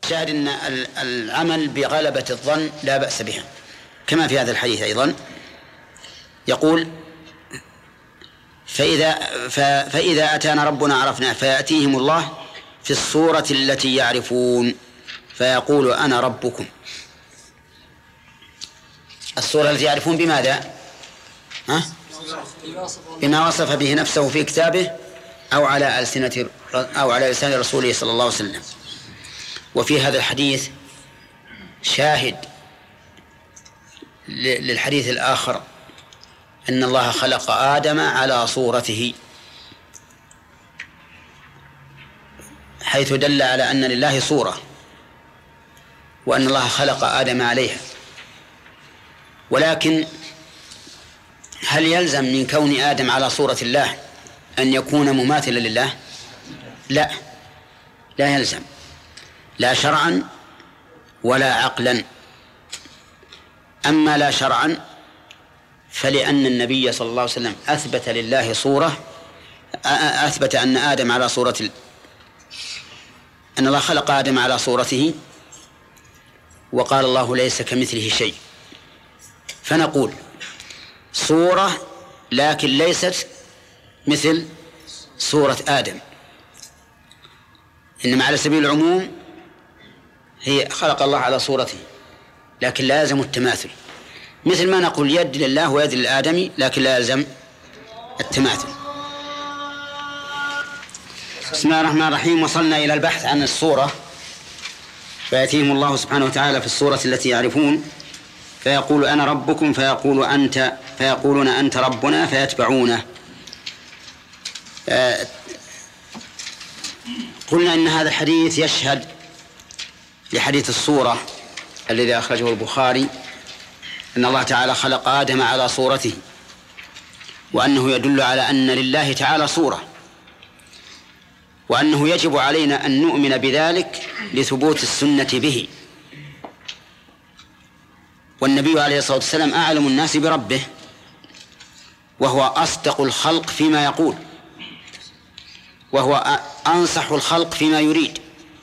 شاهد أن العمل بغلبة الظن لا بأس بها، كما في هذا الحديث أيضا يقول فإذا أتانا ربنا عرفنا، فيأتيهم الله في الصورة التي يعرفون فيقول أنا ربكم. الصورة التي يعرفون بماذا؟ بما وصف به نفسه في كتابه أو على لسان رسوله صلى الله عليه وسلم. وفي هذا الحديث شاهد للحديث الآخر أن الله خلق آدم على صورته، حيث دل على أن لله صورة وأن الله خلق آدم عليها. ولكن هل يلزم من كون آدم على صورة الله أن يكون مماثلا لله؟ لا يلزم، لا شرعا ولا عقلا. أما لا شرعا فلأن النبي صلى الله عليه وسلم أثبت لله صورة، أثبت أن آدم على صورة أن الله خلق آدم على صورته، وقال الله ليس كمثله شيء. فنقول صورة لكن ليست مثل صورة آدم، إنما على سبيل العموم هي خلق الله على صورته، لكن لا يلزم التماثل، مثل ما نقول يد لله ويد للآدمي، لكن لا يلزم التماثل. بسم الله الرحمن الرحيم. وصلنا إلى البحث عن الصورة. فيأتيهم الله سبحانه وتعالى في الصورة التي يعرفون فيقول أنا ربكم فيقولون أنت ربنا فيتبعونه. قلنا إن هذا الحديث يشهد لحديث الصورة الذي أخرجه البخاري، أن الله تعالى خلق آدم على صورته، وأنه يدل على أن لله تعالى صورة، وأنه يجب علينا أن نؤمن بذلك لثبوت السنة به. والنبي عليه الصلاة والسلام أعلم الناس بربه، وهو أصدق الخلق فيما يقول، وهو أنصح الخلق فيما يريد،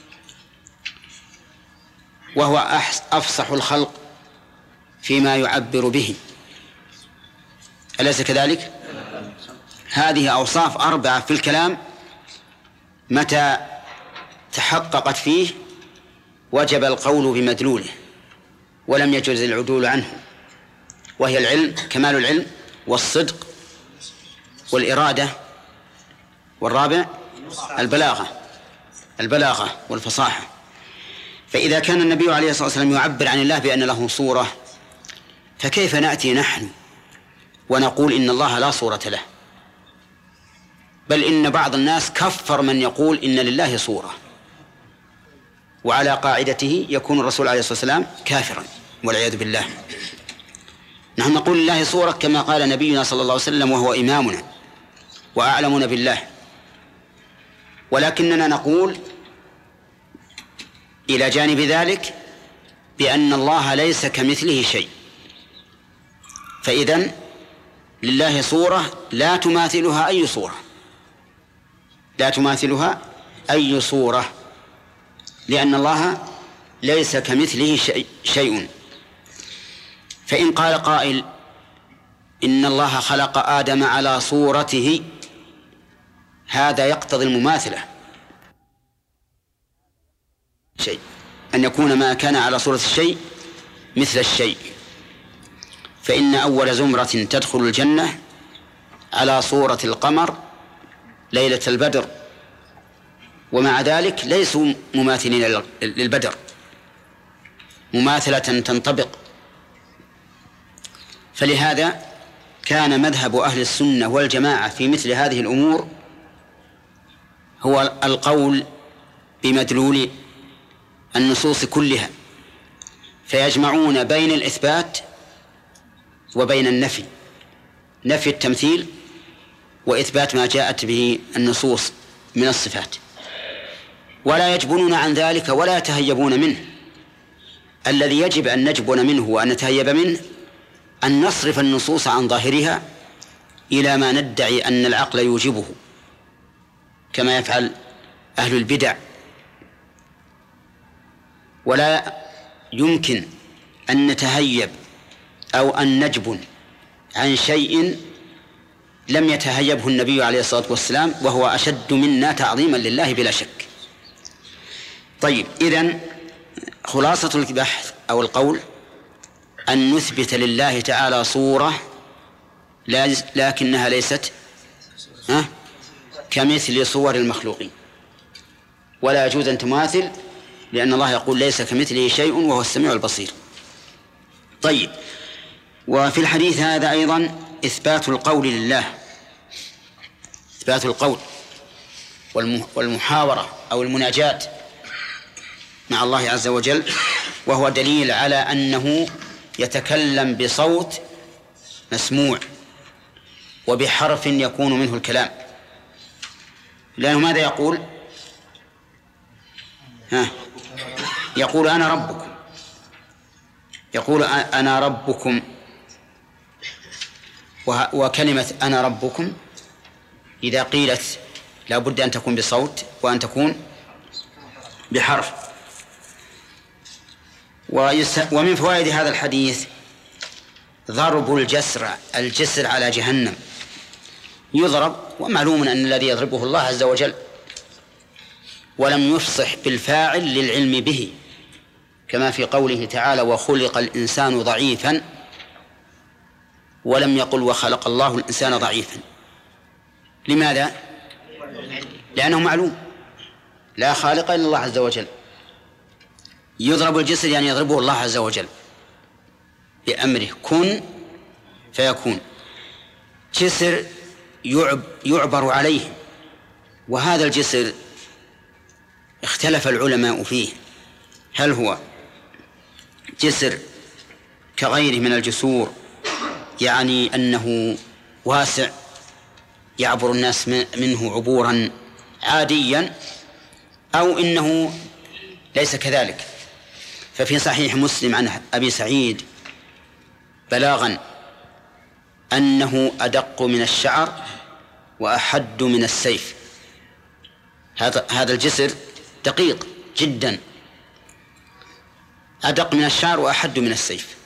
وهو أفصح الخلق فيما يعبر به. أليس كذلك؟ هذه أوصاف 4 في الكلام متى تحققت فيه وجب القول بمدلوله ولم يجوز العدول عنه، وهي العلم، كمال العلم، والصدق، والإرادة، والرابع البلاغة والفصاحة. فإذا كان النبي عليه الصلاة والسلام يعبر عن الله بأن له صورة، فكيف نأتي نحن ونقول إن الله لا صورة له؟ بل إن بعض الناس كفر من يقول إن لله صورة، وعلى قاعدته يكون الرسول عليه الصلاة والسلام كافرا والعياذ بالله. نحن نقول لله صورة كما قال نبينا صلى الله عليه وسلم، وهو إمامنا وأعلمنا بالله، ولكننا نقول إلى جانب ذلك بأن الله ليس كمثله شيء. فإذن لله صورة لا تماثلها أي صورة، لأن الله ليس كمثله شيء. فإن قال قائل إن الله خلق آدم على صورته، هذا يقتضي المماثلة، أن يكون ما كان على صورة الشيء مثل الشيء. فإن أول زمرة تدخل الجنة على صورة القمر ليلة البدر، ومع ذلك ليسوا مماثلين للبدر مماثلة تنطبق. فلهذا كان مذهب أهل السنة والجماعة في مثل هذه الأمور هو القول بمدلول النصوص كلها، فيجمعون بين الإثبات وبين النفي، نفي التمثيل وإثبات ما جاءت به النصوص من الصفات، ولا يجبنون عن ذلك ولا يتهيبون منه. الذي يجب أن نجبن منه وأن نتهيب منه أن نصرف النصوص عن ظاهرها إلى ما ندعي أن العقل يوجبه، كما يفعل أهل البدع. ولا يمكن أن نتهيب أو أن نجبن عن شيء لم يتهيبه النبي عليه الصلاة والسلام، وهو أشد منا تعظيما لله بلا شك. طيب، إذن خلاصة البحث أو القول أن نثبت لله تعالى صورة لكنها ليست كمثل صور المخلوقين، ولا يجوز أن تماثل، لأن الله يقول ليس كمثله شيء وهو السميع البصير. طيب، وفي الحديث هذا أيضا إثبات القول لله، إثبات القول والمحاورة أو المناجاة مع الله عز وجل، وهو دليل على أنه يتكلم بصوت مسموع وبحرف يكون منه الكلام، لأنه ماذا يقول؟ يقول أنا ربكم، يقول أنا ربكم، وكلمة أنا ربكم إذا قيلت لا بد أن تكون بصوت وأن تكون بحرف. ومن فوائد هذا الحديث ضرب الجسر على جهنم، يضرب، ومعلوم أن الذي يضربه الله عز وجل، ولم يفصح بالفاعل للعلم به، كما في قوله تعالى وخلق الإنسان ضعيفا، ولم يقل وخلق الله الإنسان ضعيفا. لماذا؟ لأنه معلوم لا خالق إلا الله عز وجل. يضرب الجسر يعني يضربه الله عز وجل بأمره كن فيكون. جسر يعبر عليه، وهذا الجسر اختلف العلماء فيه، هل هو جسر كغيره من الجسور، يعني أنه واسع يعبر الناس منه عبورا عاديا، أو إنه ليس كذلك؟ ففي صحيح مسلم عن أبي سعيد بلاغا أنه أدق من الشعر وأحد من السيف. هذا الجسر دقيق جدا، أدق من الشعر وأحد من السيف.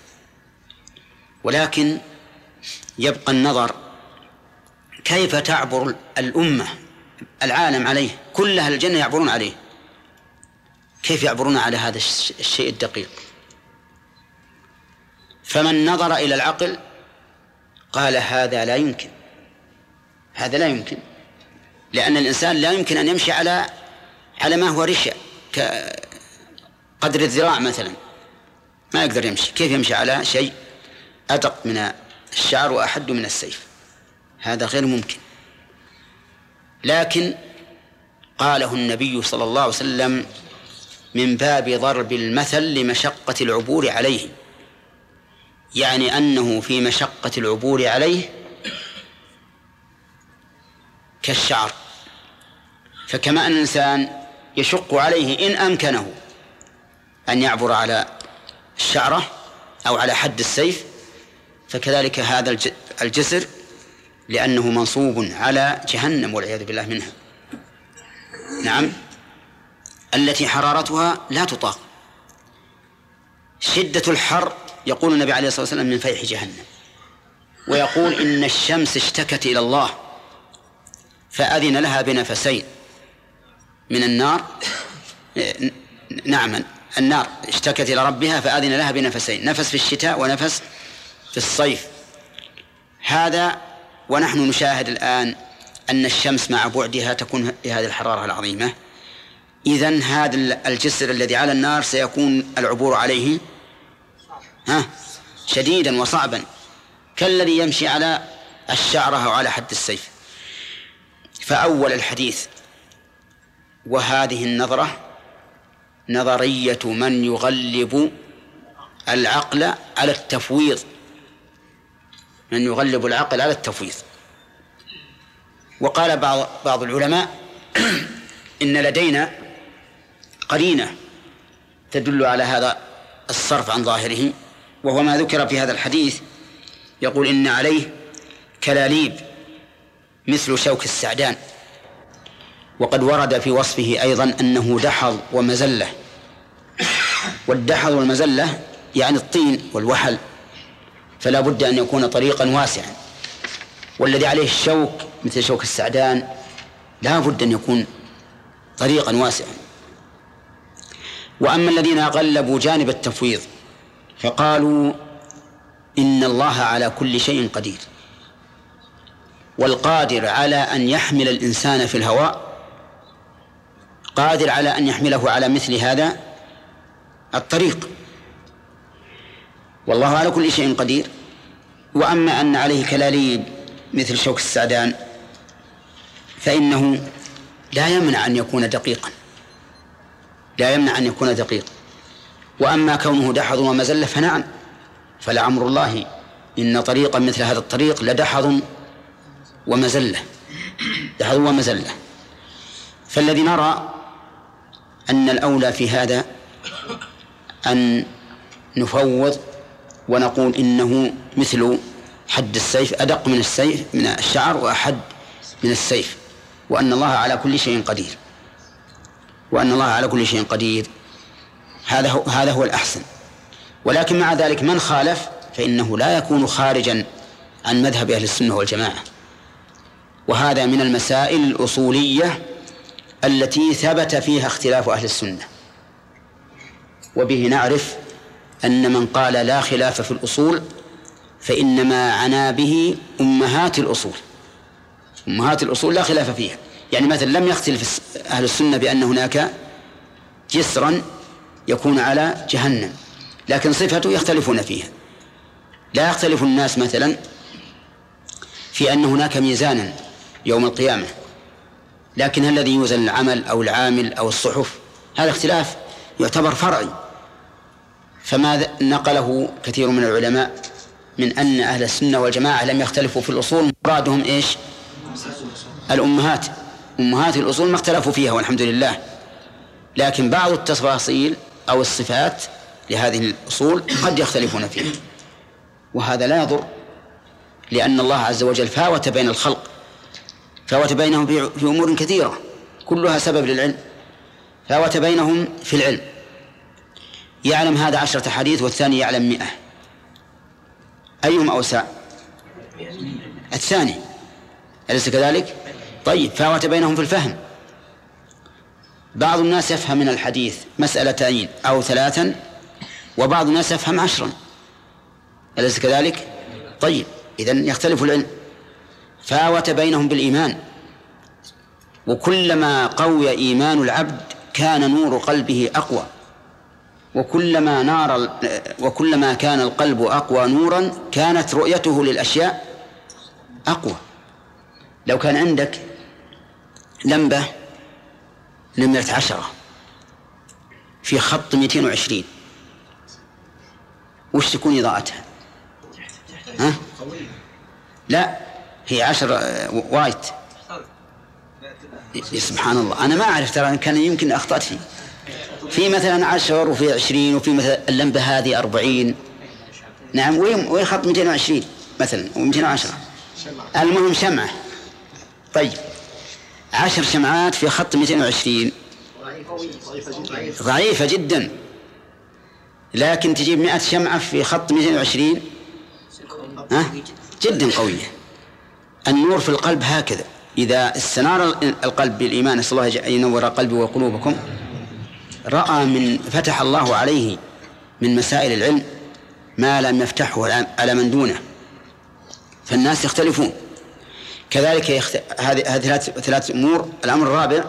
ولكن يبقى النظر كيف تعبر الأمة العالم عليه، كل أهل الجنة يعبرون عليه، كيف يعبرون على هذا الشيء الدقيق؟ فمن نظر إلى العقل قال هذا لا يمكن، هذا لا يمكن، لأن الإنسان لا يمكن أن يمشي على ما هو رشا كقدر الذراع مثلا، ما يقدر يمشي، كيف يمشي على شيء أدق من الشعر وأحد من السيف؟ هذا غير ممكن. لكن قاله النبي صلى الله عليه وسلم من باب ضرب المثل لمشقة العبور عليه، يعني أنه في مشقة العبور عليه كالشعر. فكما أن الإنسان يشق عليه إن أمكنه أن يعبر على الشعرة أو على حد السيف، فكذلك هذا الجسر لأنه منصوب على جهنم والعياذ بالله منها، نعم، التي حرارتها لا تطاق. شدة الحر يقول النبي عليه الصلاة والسلام من فيح جهنم، ويقول إن الشمس اشتكت إلى الله فأذن لها بنفسين من النار، نعم، النار اشتكت إلى ربها فأذن لها بنفسين، نفس في الشتاء ونفس في الصيف. هذا ونحن نشاهد الآن أن الشمس مع بعدها تكون بهذه الحرارة العظيمة. إذن هذا الجسر الذي على النار سيكون العبور عليه شديدا وصعبا، كالذي يمشي على الشعرة أو على حد السيف. فأول الحديث وهذه النظرة نظرية من يغلب العقل على التفويض، من يغلب العقل على التفويض. وقال بعض العلماء إن لدينا قرينة تدل على هذا الصرف عن ظاهره، وهو ما ذكر في هذا الحديث، يقول إن عليه كلاليب مثل شوك السعدان، وقد ورد في وصفه أيضا أنه دحض ومزلة. والدحض والمزلة يعني الطين والوحل، فلا بد أن يكون طريقا واسعا. والذي عليه الشوك مثل شوك السعدان لا بد أن يكون طريقا واسعا. وأما الذين غلبوا جانب التفويض فقالوا إن الله على كل شيء قدير، والقادر على أن يحمل الإنسان في الهواء قادر على أن يحمله على مثل هذا الطريق، والله على كل شيء قدير. وأما أن عليه كلاليب مثل شوك السعدان فإنه لا يمنع أن يكون دقيقا، لا يمنع أن يكون دقيقا. وأما كونه دحض ومزلة فنعم، فلعمر الله إن طريقا مثل هذا الطريق لدحض ومزلة، دحض ومزلة. فالذي نرى أن الأولى في هذا أن نفوض ونقول إنه مثل حد السيف، أدق من السيف من الشعر وأحد من السيف، وأن الله على كل شيء قدير، وأن الله على كل شيء قدير. هذا هو الأحسن. ولكن مع ذلك من خالف فإنه لا يكون خارجا عن مذهب أهل السنة والجماعة، وهذا من المسائل الأصولية التي ثبت فيها اختلاف أهل السنة. وبه نعرف أن من قال لا خلاف في الأصول فإنما عنا به أمهات الأصول. أمهات الأصول لا خلاف فيها، يعني مثلا لم يختلف أهل السنة بأن هناك جسرا يكون على جهنم، لكن صفته يختلفون فيها. لا يختلف الناس مثلا في أن هناك ميزانا يوم القيامة، لكن الذي يوزن العمل أو العامل أو الصحف هذا اختلاف يعتبر فرعي. فما نقله كثير من العلماء من أن أهل السنة والجماعة لم يختلفوا في الأصول، مرادهم إيش؟ الأمهات، أمهات الأصول ما اختلفوا فيها والحمد لله، لكن بعض التفاصيل أو الصفات لهذه الأصول قد يختلفون فيها، وهذا لا يضر، لأن الله عز وجل فاوت بين الخلق، فاوت بينهم في أمور كثيرة كلها سبب للعلم، فاوت بينهم في العلم. يعلم هذا 10 حديث والثاني يعلم 100، أيهم أوسع؟ الثاني، أليس كذلك؟ طيب، فاوت بينهم في الفهم. بعض الناس يفهم من الحديث 2 أو 3، وبعض الناس يفهم 10، أليس كذلك؟ طيب، إذن يختلف العلم. فاوت بينهم بالإيمان، وكلما قوي إيمان العبد كان نور قلبه أقوى، وكلما كان القلب أقوى نورا كانت رؤيته للأشياء أقوى. لو كان عندك لمبة نمرة 10 في خط 220 وش تكون إضاءتها؟ ها؟ لا، هي 10 وايت. سبحان الله، أنا ما أعرف، ترى كان يمكن أخطأت فيه. في مثلا 10 وفي 20 وفي مثلا اللمبة هذه 40. نعم، وين خط 220 مثلا و210؟ المهم شمعة. طيب، 10 شمعات في خط 220 ضعيفة جدا، لكن تجيب 100 شمعة في خط 220 جدا قوية. النور في القلب هكذا، إذا استنار القلب بالإيمان، نسأل الله أن ينور قلبي وقلوبكم، رأى من فتح الله عليه من مسائل العلم ما لم يفتحه على من دونه، فالناس يختلفون. كذلك هذه 3 أمور. الأمر الرابع،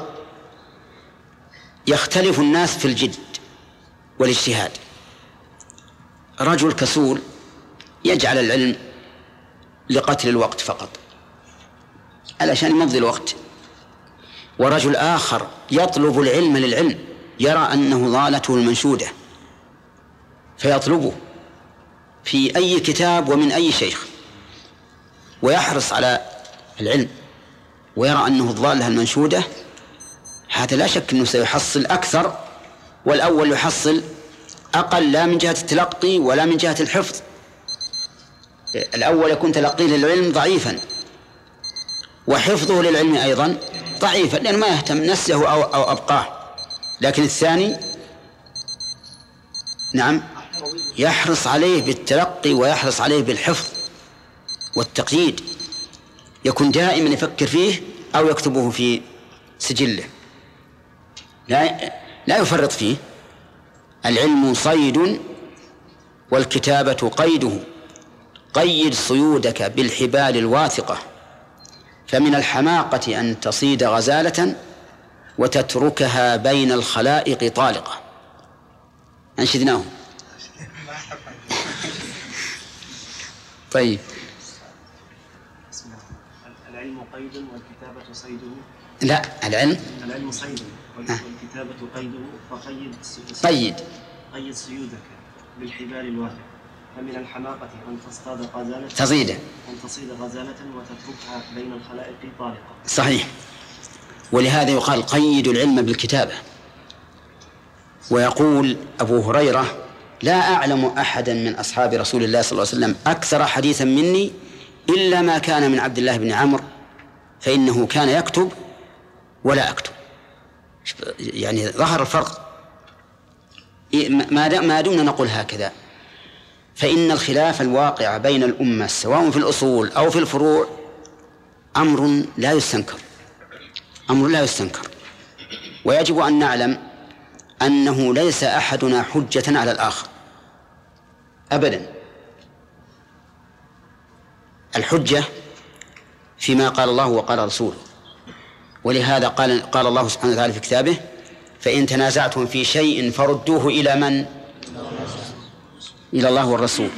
يختلف الناس في الجد والاجتهاد. رجل كسول يجعل العلم لقتل الوقت فقط علشان يمضي الوقت، ورجل آخر يطلب العلم للعلم، يرى أنه ضالته المنشودة فيطلبه في أي كتاب ومن أي شيخ، ويحرص على العلم ويرى أنه الضالة المنشودة. هذا لا شك أنه سيحصل أكثر، والأول يحصل أقل، لا من جهة التلقي ولا من جهة الحفظ. الأول يكون تلقيه للعلم ضعيفا، وحفظه للعلم أيضا ضعيفا، لأنه ما يهتم، نسيه أو أبقاه. لكن الثاني نعم يحرص عليه بالتلقي ويحرص عليه بالحفظ والتقييد، يكون دائما يفكر فيه أو يكتبه في سجله، لا يفرط فيه. العلم صيد والكتابة قيده، قيد صيودك بالحبال الواثقة، فمن الحماقة أن تصيد غزالة وتتركها بين الخلائق طالقة. أنشدناه. طيب. العلم قيد والكتابة صيده. لا، العلم صيد والكتابة قيده، قيد صيودك بالحبال الواثقة، فمن الحماقة أن تصيد غزالة وتتركها بين الخلائق طالقة. صحيح. ولهذا يقال قيد العلم بالكتابة. ويقول أبو هريرة: لا أعلم أحدا من أصحاب رسول الله صلى الله عليه وسلم أكثر حديثا مني إلا ما كان من عبد الله بن عمرو، فإنه كان يكتب ولا أكتب. يعني ظهر الفرق. ما دمنا نقول هكذا، فإن الخلاف الواقع بين الأمة سواء في الأصول أو في الفروع أمر لا يستنكر، ويجب أن نعلم أنه ليس أحدنا حجة على الآخر أبدا. الحجة فيما قال الله وقال رسوله، ولهذا قال الله سبحانه وتعالى في كتابه: فإن تنازعتم في شيء فردوه إلى من؟ إلى الله والرسول.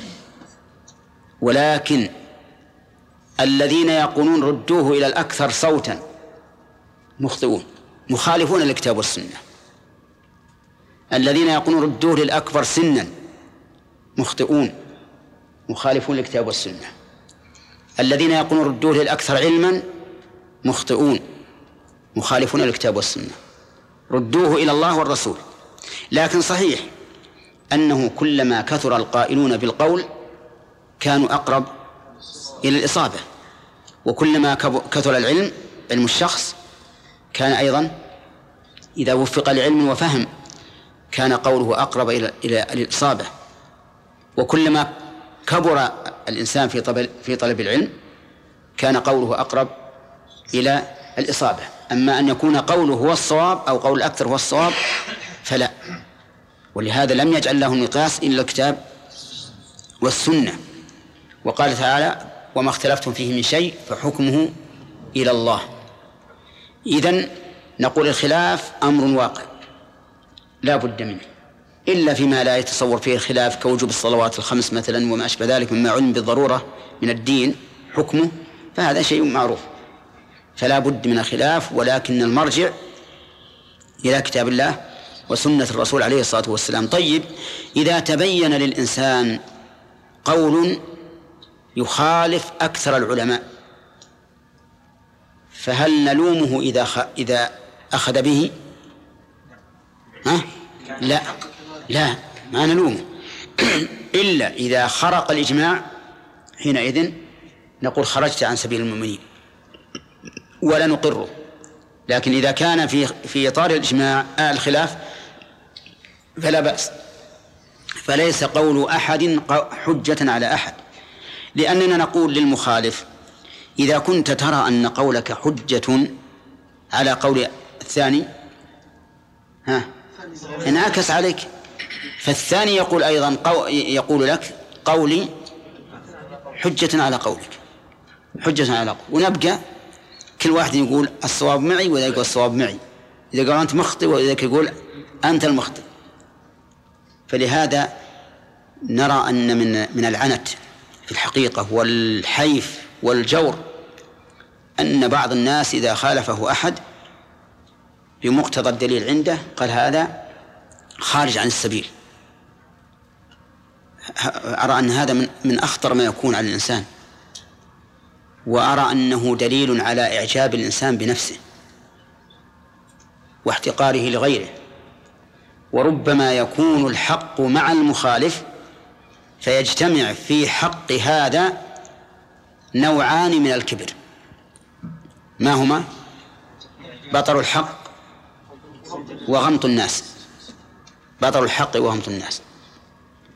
ولكن الذين يقولون ردوه إلى الأكثر صوتا مخطئون، مخالفون للكتاب والسنة. الذين يقولون ردوه للأكبر سنا مخطئون، مخالفون للكتاب والسنة. الذين يقولون ردوه للأكثر علما مخطئون، مخالفون للكتاب والسنة. ردوه إلى الله والرسول. لكن صحيح أنه كلما كثر القائلون بالقول كانوا أقرب إلى الإصابة، وكلما كثر العلم، علم الشخص، كان أيضا إذا وفق لعلم وفهم كان قوله أقرب إلى الإصابة. وكلما كبر الإنسان في طلب العلم كان قوله أقرب إلى الإصابة. أما أن يكون قوله هو الصواب أو قول الأكثر هو الصواب فلا. ولهذا لم يجعل له مقياس إلا الكتاب والسنة. وقال تعالى: وما اختلفتم فيه من شيء فحكمه إلى الله. إذن نقول الخلاف أمر واقع لا بد منه، إلا فيما لا يتصور فيه الخلاف كوجوب الصلوات الخمس مثلا وما أشبه ذلك مما علم بالضرورة من الدين حكمه، فهذا شيء معروف، فلا بد من الخلاف. ولكن المرجع إلى كتاب الله وسنة الرسول عليه الصلاة والسلام. طيب، إذا تبين للإنسان قول يخالف أكثر العلماء فهل نلومه إذا أخذ به؟ لا، ما نلومه إلا إذا خرق الإجماع، حينئذ نقول خرجت عن سبيل المؤمنين ولا نقره. لكن إذا كان في إطار الإجماع الخلاف فلا بأس، فليس قول أحد حجة على أحد. لأننا نقول للمخالف: إذا كنت ترى أن قولك حجة على قول الثاني انعكس عليك، فالثاني يقول أيضا يقول لك قولي حجة على قولك، حجة على قولك، ونبقى كل واحد يقول الصواب معي وإذا يقول الصواب معي، إذا قال أنت مخطئ وإذا يقول أنت المخطئ. فلهذا نرى أن من العنت في الحقيقة والحيف والجور أن بعض الناس إذا خالفه أحد بمقتضى الدليل عنده قال هذا خارج عن السبيل. أرى أن هذا من أخطر ما يكون على الإنسان، وأرى أنه دليل على إعجاب الإنسان بنفسه واحتقاره لغيره. وربما يكون الحق مع المخالف فيجتمع في حق هذا نوعان من الكبر، ما هما؟ بطر الحق وغمط الناس. بطر الحق وغمط الناس.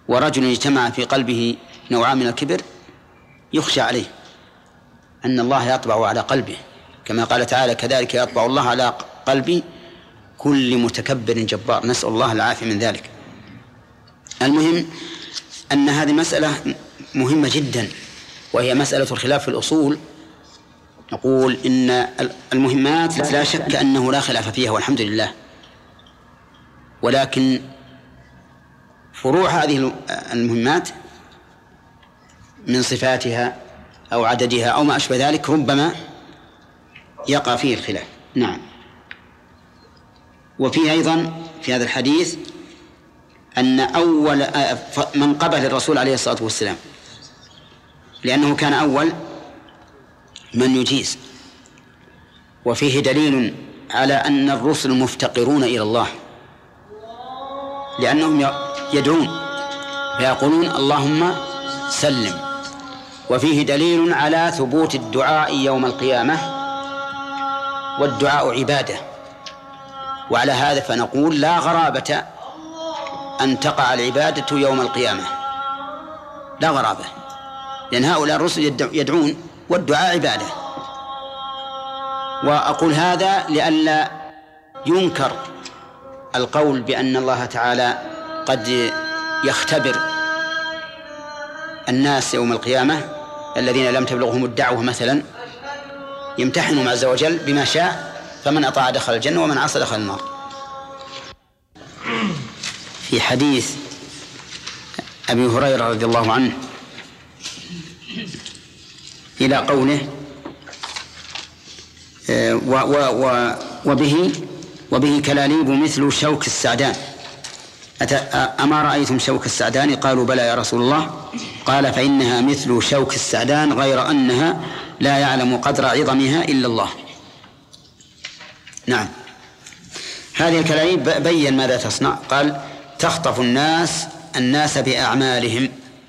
ورجل اجتمع في قلبه نوعان من الكبر يخشى عليه أن الله يطبع على قلبه، كما قال تعالى: كذلك يطبع الله على قلب كل متكبر جبار. نسأل الله العافية من ذلك. المهم أن هذه مسألة مهمة جدا، وهي مسألة الخلاف في الأصول. نقول إن المهمات لا شك أنه لا خلاف فيها والحمد لله، ولكن فروع هذه المهمات من صفاتها أو عددها أو ما أشبه ذلك ربما يقع فيه الخلاف. نعم. وفيه أيضا في هذا الحديث أن أول من قبل الرسول عليه الصلاة والسلام، لأنه كان أول من يجيز. وفيه دليل على أن الرسل مفتقرون إلى الله، لأنهم يدعون فيقولون: اللهم سلم. وفيه دليل على ثبوت الدعاء يوم القيامة، والدعاء عبادة. وعلى هذا فنقول: لا غرابة أن تقع العبادة يوم القيامة، لا غرابة، لأن هؤلاء الرسل يدعون والدعاء عبادة. وأقول هذا لئلا ينكر القول بأن الله تعالى قد يختبر الناس يوم القيامة الذين لم تبلغهم الدعوة مثلا، يمتحنهم عز وجل بما شاء، فمن أطاع دخل الجنة ومن عصى دخل النار. في حديث أبي هريرة رضي الله عنه إلى قوله: وبه كلاليب مثل شوك السعدان، أما رأيتم شوك السعدان؟ قالوا: بلى يا رسول الله. قال: فإنها مثل شوك السعدان غير أنها لا يعلم قدر عظمها إلا الله. نعم. هذه الكلاليب بين ماذا تصنع. قال: تخطف الناس بأعمالهم.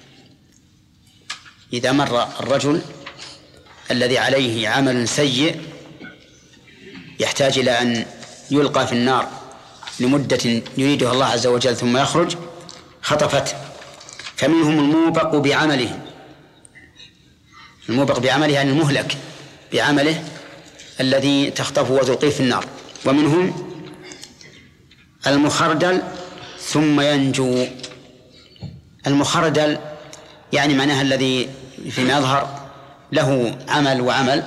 إذا مر الرجل الذي عليه عمل سيء يحتاج إلى أن يلقى في النار لمدة يريدها الله عز وجل ثم يخرج، خطفته. فمنهم الموبق بعمله، الموبق بعمله يعني المهلك بعمله الذي تخطفه وتلقيه في النار. ومنهم المخردل ثم ينجو. المخردل يعني معناها الذي فيما يظهر له عمل وعمل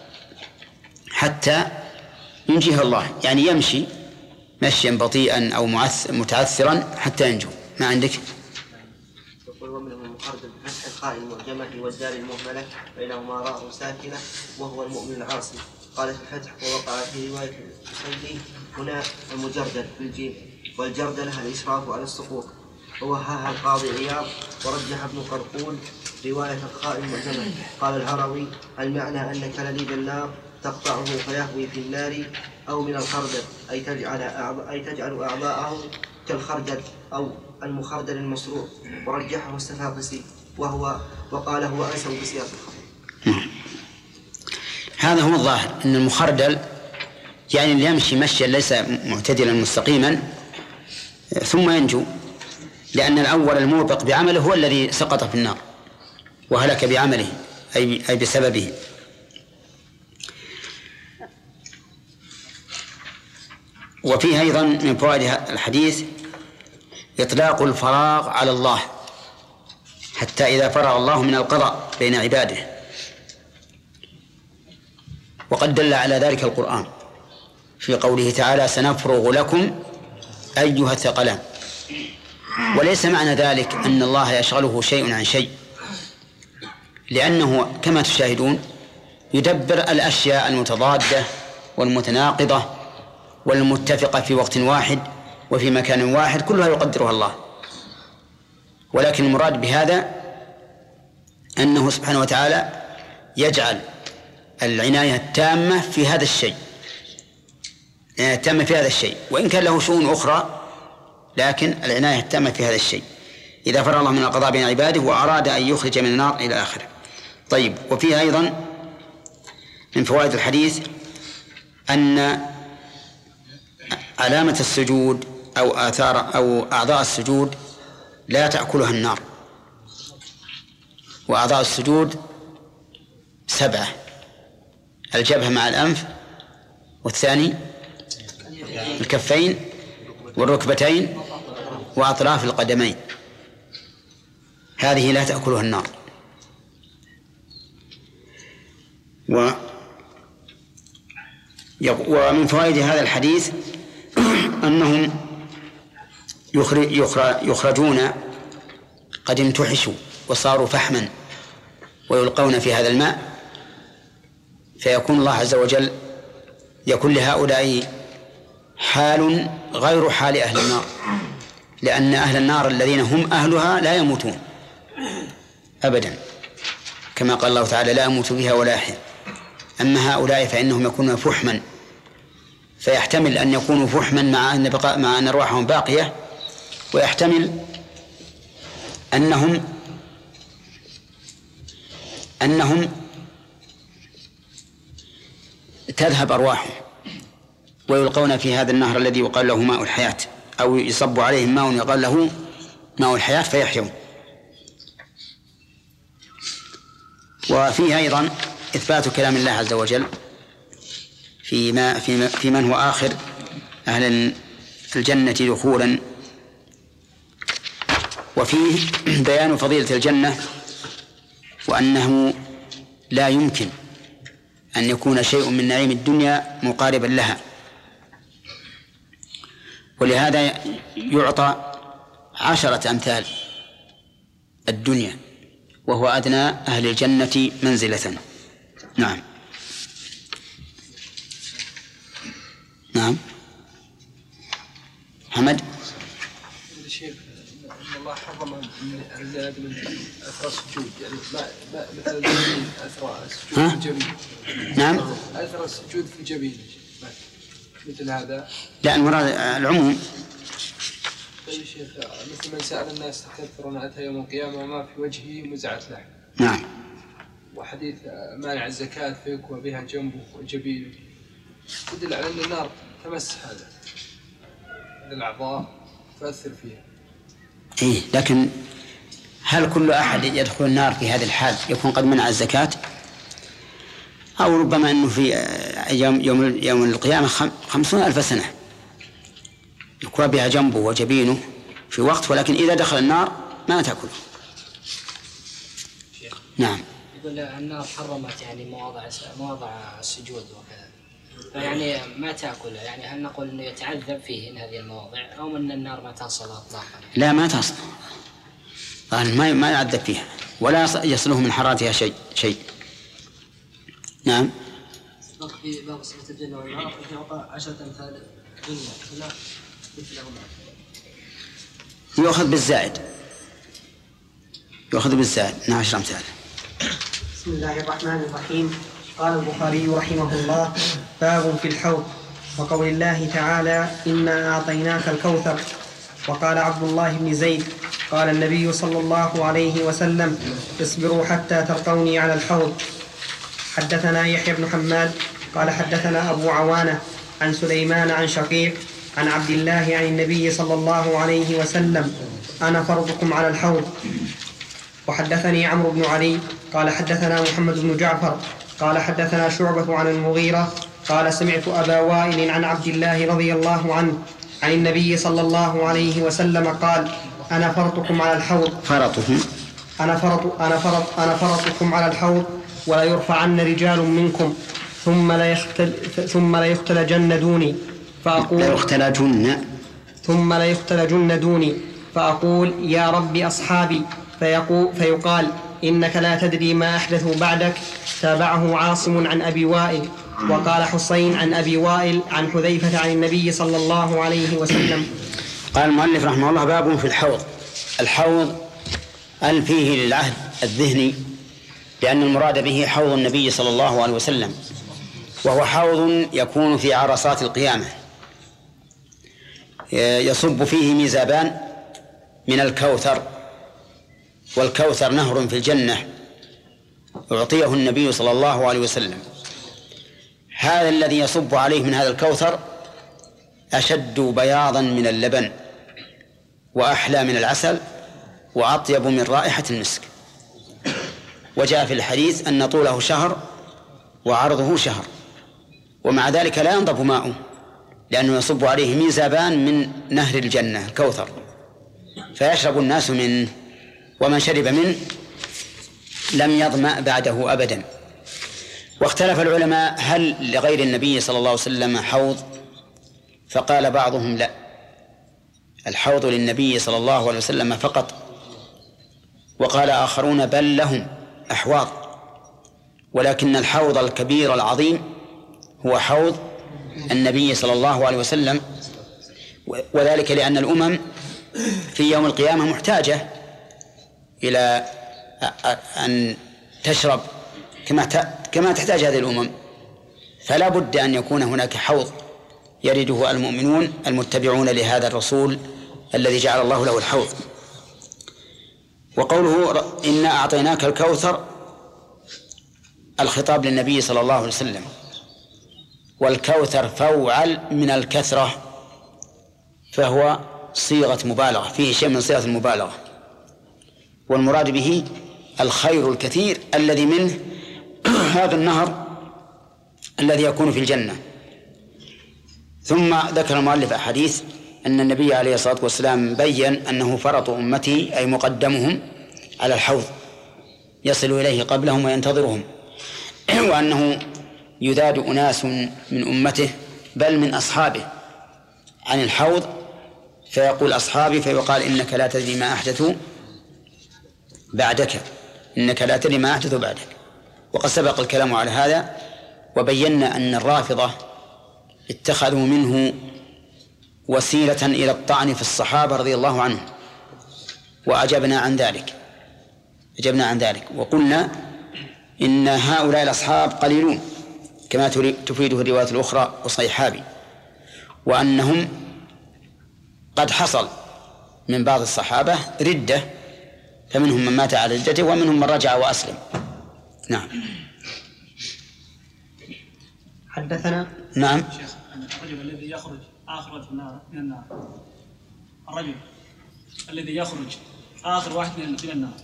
حتى ينجيه الله، يعني يمشي مشيا بطيئا أو متعثرا حتى ينجو. ما عندك؟ يقول: ومنهم المخردل بفتح الخاء المعجمة والدال المهملة بينهما راء ساكنة وهو المؤمن العاصي. قال في الفتح: ووقع في رواية الحسيني هنا المجردل بالجيم، والجردل الإشراف على السقوط. ووهاها القاضي عياض ورجح ابن قرقول رواية الخاء المعجمة. قال الهروي: المعنى أن كلاليب النار تقطعه فيهوي في النار، أو من الخردل أي تجعل أعضاءه كالخردل أو المخردل المسروع. ورجحه السفاقسي وقال هو أنسب بسياق الخبر. هذا هو الظاهر، أن المخردل يعني اللي يمشي مشيا ليس معتدلا مستقيما ثم ينجو، لأن الأول الموبق بعمله هو الذي سقط في النار وهلك بعمله أي بسببه. وفيه أيضا من فوائد الحديث إطلاق الفراغ على الله حتى إذا فرغ الله من القضاء بين عباده، وقد دل على ذلك القرآن في قوله تعالى: سنفرغ لكم أيها الثقلان. وليس معنى ذلك أن الله يشغله شيء عن شيء، لأنه كما تشاهدون يدبر الأشياء المتضادة والمتناقضة والمتفقة في وقت واحد وفي مكان واحد، كلها يقدرها الله. ولكن المراد بهذا أنه سبحانه وتعالى يجعل العناية التامة في هذا الشيء، التامة في هذا الشيء، وإن كان له شؤون أخرى، لكن العناية التامة في هذا الشيء إذا فرغ الله من القضاء بين عباده وأراد أن يخرج من النار إلى آخره. طيب. وفيها أيضا من فوائد الحديث أن علامة السجود أو آثار أو أعضاء السجود لا تأكلها النار. وأعضاء السجود 7: الجبهة مع الأنف، والثاني الكفين والركبتين وأطراف القدمين، هذه لا تأكلها النار. ومن فوائد هذا الحديث أنهم يخرجون قد امتحشوا وصاروا فحما ويلقون في هذا الماء، فيكون الله عز وجل يكون لهؤلاء حال غير حال أهل النار، لأن أهل النار الذين هم أهلها لا يموتون أبدا، كما قال الله تعالى: لا يموت بها ولا يحيا. أما هؤلاء فإنهم يكونون فحما، فيحتمل أن يكونوا فحما مع أن أرواحهم باقية، ويحتمل أنهم تذهب أرواحهم ويلقون في هذا النهر الذي يقال له ماء الحياة، أو يصب عليهم ماء يقال له ماء الحياة فيحيون. وفيه أيضا إثبات كلام الله عز وجل في من هو آخر أهل الجنة دخولا، وفيه بيان فضيلة الجنة، وأنه لا يمكن أن يكون شيء من نعيم الدنيا مقاربا لها، ولهذا يعطى 10 أمثال الدنيا، وهو أدنى أهل الجنة منزلة. نعم. نعم محمد. الشيخ إن الله حرم الزاد من أثر السجود، يعني مثل أثر السجود في الجبين. نعم. أثر السجود في الجبين مثل هذا. لا، المراد العموم. طيب شيخ، مثل من سأل الناس تكثر أن أتى يوم القيامة وما في وجهه مزعة لحم. نعم. وحديث مانع الزكاة فيكوى بها جنبه وجبينه يدل على أن النار تمس هذا الأعضاء تؤثر فيها. إيه، لكن هل كل أحد يدخل النار في هذه الحال يكون قد منع الزكاة؟ أو ربما أنه في يوم القيامة 50,000 سنة يكوى بها جنبه وجبينه في وقت، ولكن إذا دخل النار ما تأكله. نعم. يقول النار حرمت يعني مواضع السجود وكذا، فيعني ما تأكله، يعني هل نقول أنه يتعذب فيه إن هذه المواضع، أو أن النار ما تصل إطلاقا؟ لا، ما تصل، ما يعذب فيها ولا يصله من حرارتها شيء. نعم. في باب صفة الجنة والنار يعطى 10 أمثال الدنيا هنا مثلهما، يؤخذ بالزائد 10 أمثال. بسم الله الرحمن الرحيم. قال البخاري رحمه الله: باب في الحوض، وقول الله تعالى: إنا أعطيناك الكوثر. وقال عبد الله بن زيد: قال النبي صلى الله عليه وسلم: اصبروا حتى تلقوني على الحوض. حدثنا يحيى بن حماد قال حدثنا أبو عوانة عن سليمان عن شقيق عن عبد الله عن النبي صلى الله عليه وسلم: أنا فرضكم على الحوض. وحدثني عمرو بن علي قال حدثنا محمد بن جعفر قال حدثنا شعبة عن المغيرة قال سمعت أبا وائل عن عبد الله رضي الله عنه عن النبي صلى الله عليه وسلم قال: أنا فرطكم على الحوض. أنا فرطكم على الحوض، ولا يرفعن رجال منكم ثم ليختلجن دوني فأقول يا رب أصحابي، فيقال إنك لا تدري ما أحدثوا بعدك. تابعه عاصم عن أبي وائل. وقال حسين عن أبي وائل عن حذيفة عن النبي صلى الله عليه وسلم. قال المؤلف رحمه الله: باب في الحوض. الحوض فيه للعهد الذهني، لأن المراد به حوض النبي صلى الله عليه وسلم، وهو حوض يكون في عرصات القيامة يصب فيه ميزابان من الكوثر، والكوثر نهر في الجنة أعطيه النبي صلى الله عليه وسلم. هذا الذي يصب عليه من هذا الكوثر أشد بياضا من اللبن وأحلى من العسل وأطيب من رائحة المسك. وجاء في الحديث أن طوله شهر وعرضه شهر، ومع ذلك لا ينضب ماؤه، لأنه يصب عليه ميزابان من نهر الجنة الكوثر، فيشرب الناس منه، ومن شرب منه لم يظمأ بعده أبدا. واختلف العلماء هل لغير النبي صلى الله عليه وسلم حوض؟ فقال بعضهم لا، الحوض للنبي صلى الله عليه وسلم فقط. وقال آخرون بل لهم أحواض، ولكن الحوض الكبير العظيم هو حوض النبي صلى الله عليه وسلم، وذلك لأن الأمم في يوم القيامة محتاجة إلى أن تشرب كما تحتاج هذه الأمم، فلا بد أن يكون هناك حوض يرده المؤمنون المتبعون لهذا الرسول الذي جعل الله له الحوض. وقوله إنا أعطيناك الكوثر الخطاب للنبي صلى الله عليه وسلم، والكوثر فوعل من الكثرة، فهو صيغة مبالغة، فيه شيء من صيغة المبالغة، والمراد به الخير الكثير الذي منه هذا النهر الذي يكون في الجنة. ثم ذكر المؤلف أحاديث أن النبي عليه الصلاة والسلام بيّن أنه فرط أمتي أي مقدمهم على الحوض يصل إليه قبلهم وينتظرهم، وأنه يذاد أناس من أمته بل من أصحابه عن الحوض، فيقول أصحابي، فيقال إنك لا تدري ما أحدثوا بعدك، إنك لا تدري ما أحدثوا بعدك. وقد سبق الكلام على هذا، وبينا أن الرافضة اتخذوا منه وسيلة إلى الطعن في الصحابة رضي الله عنهم، وأجبنا عن ذلك وقلنا إن هؤلاء الأصحاب قليلون كما تفيده الرواية الأخرى وصيحابي، وأنهم قد حصل من بعض الصحابة ردة، فمنهم من مات على ردته ومنهم من رجع وأسلم. نعم. حدثنا نعم. الرجل الذي يخرج آخر من النار، الرجل الذي يخرج آخر واحد من النار،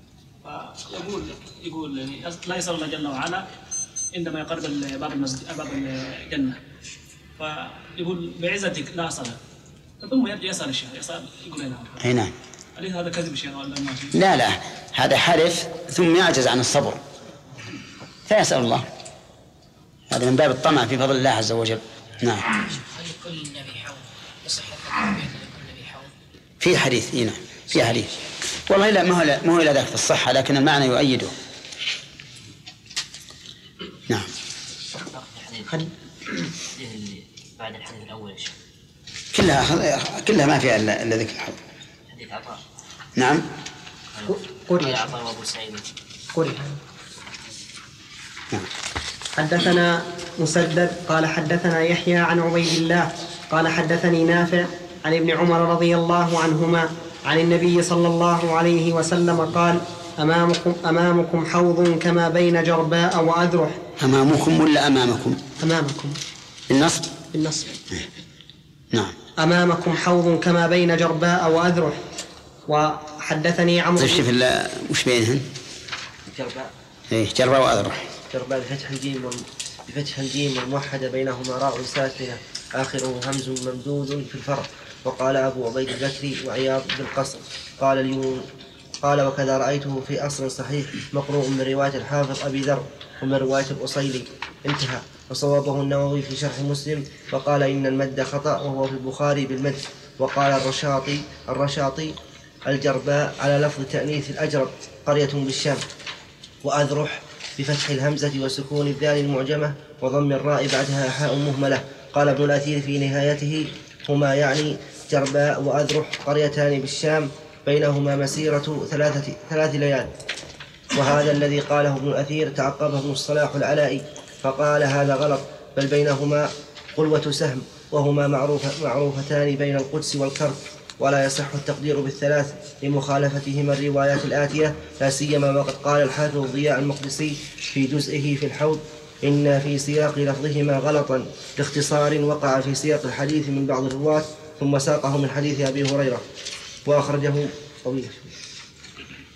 يقول لا يسأل الله جل وعلا عندما يقرب باب الجنة، فيقول بعزتك لا أصلها، ثم يرجع يسأل الشيخ يقول نعم. نعم. أليس هذا كذب شيخ ولا ما؟ لا هذا حلف ثم يعجز عن الصبر فيسأل الله، هذا من باب الطمع في فضل الله عز وجل. نعم. هل كل النبي حوض؟ يصح التعبير لكل نبي حوض؟ في حديث نعم، في حديث والله لا ما هو إلى ذاك في الصحة، لكن المعنى يؤيده. نعم. بعد الحديث الأول كلها ما فيها إلا ذكر الحوض. حديث عطاء. نعم. قرئ عطاء وأبو سعيد. قرئ. حدثنا مسدد قال حدثنا يحيى عن عبيد الله قال حدثني نافع عن ابن عمر رضي الله عنهما عن النبي صلى الله عليه وسلم قال أمامكم حوض كما بين جرباء وأذرح. أمامكم ولا أمامكم؟ أمامكم بالنصب. نعم. أمامكم حوض كما بين جرباء وأذرح. وحدثني عمرو وش بينهن؟ جرباء. جرباء وأذرح. جرباء بفتح الجيم والموحد بينهما راء ساكنة آخره همز ممدود في الفرق. وقال أبو عبيد البكري وعياض بالقصر قال وكذا رأيته في أصل صحيح مقروء من رواية الحافظ أبي ذر ومن رواية الأصيلي انتهى. وصوابه النووي في شرح مسلم وقال إن المد خطأ وهو في البخاري بالمد. وقال الرشاطي الجرباء على لفظ تأنيث الأجرب قرية بالشام. وأذرح بفتح الهمزة وسكون الدال المعجمة وضم الراء بعدها حاء مهملة. قال ابن الأثير في نهايته هما يعني جرباء وأذرح قريتان بالشام بينهما مسيرة 3 ليال. وهذا الذي قاله ابن الأثير تعقبه ابن الصلاح العلائي فقال هذا غلط، بل بينهما قلوة سهم وهما معروفتان بين القدس والكرب، ولا يصح التقدير بالثلاث لمخالفتهما الروايات الآتية، لا سيما وقد قال الحافظ ضياء المقدسي في جزئه في الحوض إن في سياق لفظهما غلطا لاختصار وقع في سياق الحديث من بعض الرواة ثم ساقه من حديث أبي هريرة وأخرجه طويل.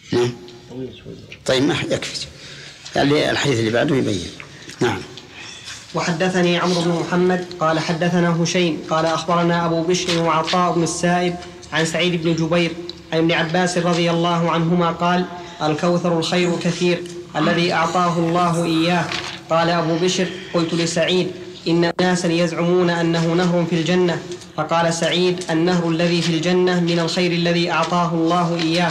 نعم. طيب ما يكفي، يعني الحديث اللي بعده يبين. نعم. وحدثني عمرو بن محمد قال حدثنا هشيم قال أخبرنا أبو بشر وعطاء بن السائب عن سعيد بن جبير عن ابن عباس رضي الله عنهما قال: الكوثر الخير كثير الذي أعطاه الله إياه. قال أبو بشر: قلت لسعيد: إن ناسا يزعمون أنه نهر في الجنة. فقال سعيد: النهر الذي في الجنة من الخير الذي أعطاه الله إياه.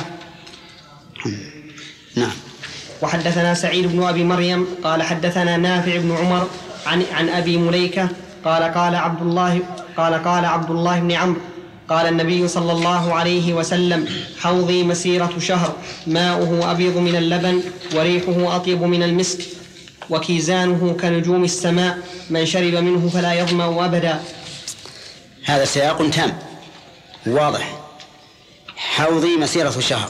نعم. وحدثنا سعيد بن أبي مريم قال حدثنا نافع بن عمر عن أبي مليكة قال عبد الله بن عمرو قال النبي صلى الله عليه وسلم: حوضي مسيرة شهر، ماؤه أبيض من اللبن وريحه أطيب من المسك وكيزانه كنجوم السماء، من شرب منه فلا يظمأ أبدا. هذا سياق تام واضح. حوضي مسيرة شهر،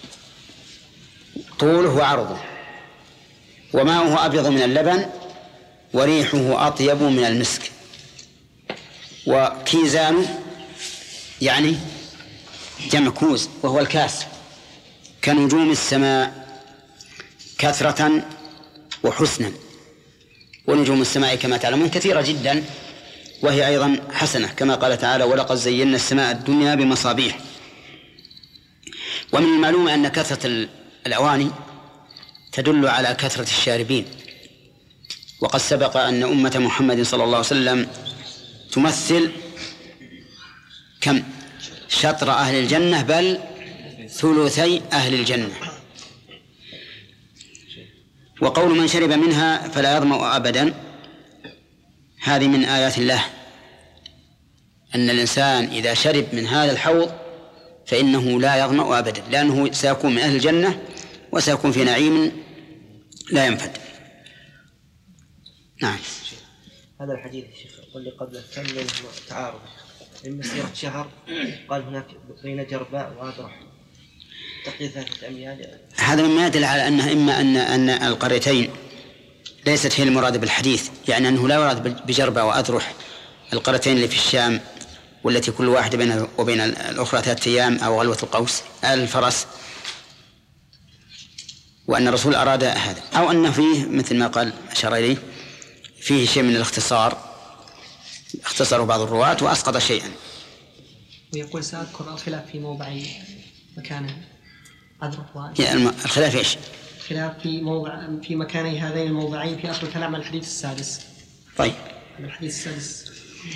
طوله وعرضه، وماؤه أبيض من اللبن وريحه أطيب من المسك، وكيزانه يعني جمع كوز وهو الكاس، كنجوم السماء كثرة وحسنا. ونجوم السماء كما تعلمون كثيرة جدا، وهي أيضا حسنة كما قال تعالى: ولقد زينا السماء الدنيا بمصابيح. ومن المعلوم أن كثرة الأواني تدل على كثرة الشاربين، وقد سبق أن أمة محمد صلى الله عليه وسلم تمثل كم؟ شطر أهل الجنة، بل ثلثي أهل الجنة. وقول من شرب منها فلا يظمأ أبدا، هذه من آيات الله، أن الإنسان إذا شرب من هذا الحوض فإنه لا يظمأ أبدا، لأنه سيكون من أهل الجنة وسيكون في نعيم لا ينفد. نعم. هذا الحديث شيخ قل لي قبل كم من تعارض من مسيرة شهر، قال هناك بين جرباء وأدرح تقدير 3 أميال. هذا مما يدل على أنها إما أن القريتين ليست هي المراد بالحديث، يعني أنه لا يراد بجرباء وأدرح القريتين اللي في الشام، والتي كل واحدة بينها وبين الأخرى 3 أيام أو غلوة القوس الفرس، وأن الرسول أراد هذا، أو أن فيه مثل ما قال أشار إليه فيه شيء من الاختصار، اختصروا بعض الرواة وأسقط شيئا. ويقول: سأذكر الخلاف في موضع مكانه أدرك يعني الخلاف إيش؟ الخلاف في مكاني هذين الموضعين في أصل كلام الحديث السادس. طيب. الحديث السادس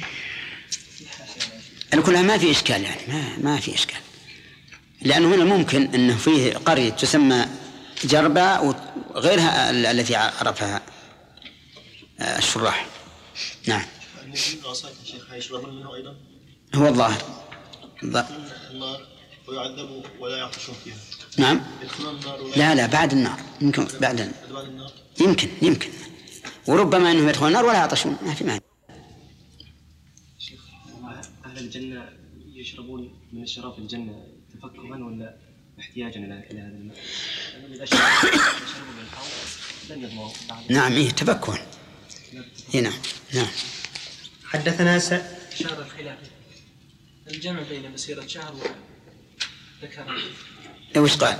كلها ما في إشكال، يعني ما في إشكال، لأنه هنا ممكن أنه فيه قرية تسمى جربة وغيرها التي عرفها الشراح. نعم. يشربون منه أيضا؟ هو الظاهر النار ويعذبوا ولا يعطشون فيها. نعم. لا بعد النار، يمكن بعد النار يمكن وربما أنهم يدخلون النار ولا يعطشون، ما في معنى. شيخ، أهل الجنة يشربون من الشراب في الجنة تفكها ولا احتياجا إلى هذا الماء؟ إذا شربوا من الحوض لن يضمعوا. نعم تفكها. نعم. حدثنا شهر الخلاف الجمع بين مسيرة شهر وذكر. وش قال؟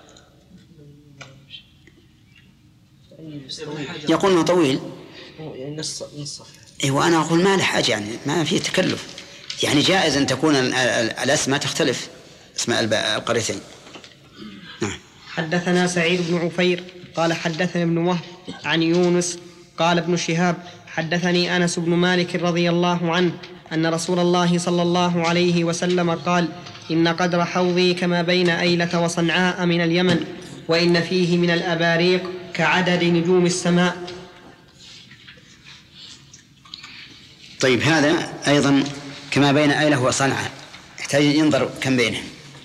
يقول انه طويل. نصف. وأنا أقول ما له حاجة، يعني ما فيه تكلف، يعني جائز أن تكون الأسماء تختلف، اسماء القريتين. نعم. حدثنا سعيد بن عفير قال حدثنا ابن وهب عن يونس قال ابن شهاب حدثني أنس بن مالك رضي الله عنه أن رسول الله صلى الله عليه وسلم قال: إن قدر حوضي كما بين أيلة وصنعاء من اليمن، وإن فيه من الأباريق كعدد نجوم السماء. طيب، هذا أيضا كما بين أيلة وصنعاء، يحتاج ينظر كم بينهم.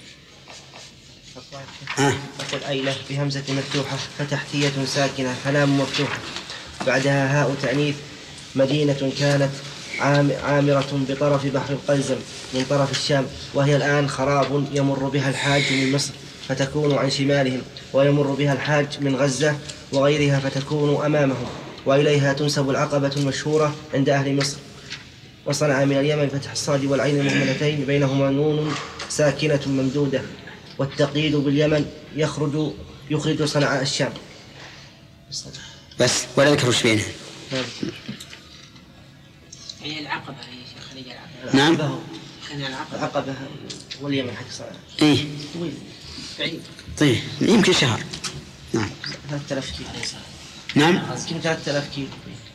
أقول أيلة بهمزة مفتوحة فتحتية ساكنة فلام مفتوحة بعدها هاء تأنيث، مدينة كانت عامرة بطرف بحر القلزم من طرف الشام، وهي الآن خراب يمر بها الحاج من مصر فتكون عن شمالهم، ويمر بها الحاج من غزة وغيرها فتكون أمامهم، وإليها تنسب العقبة المشهورة عند أهل مصر. وصنع من اليمن فتح الصاد والعين المهملتين بينهما نون ساكنة ممدودة، والتقييد باليمن يخرج صنعاء الشام. بس ولا ذكروا ايش بينها. هي العقبة هي شيخ خليج نعم. العقبة واليمن حق صنعاء. ايه طويل بعيد. طيب يمكن شهر. نعم 3000 كيلو. نعم يمكن 3000 كيلو.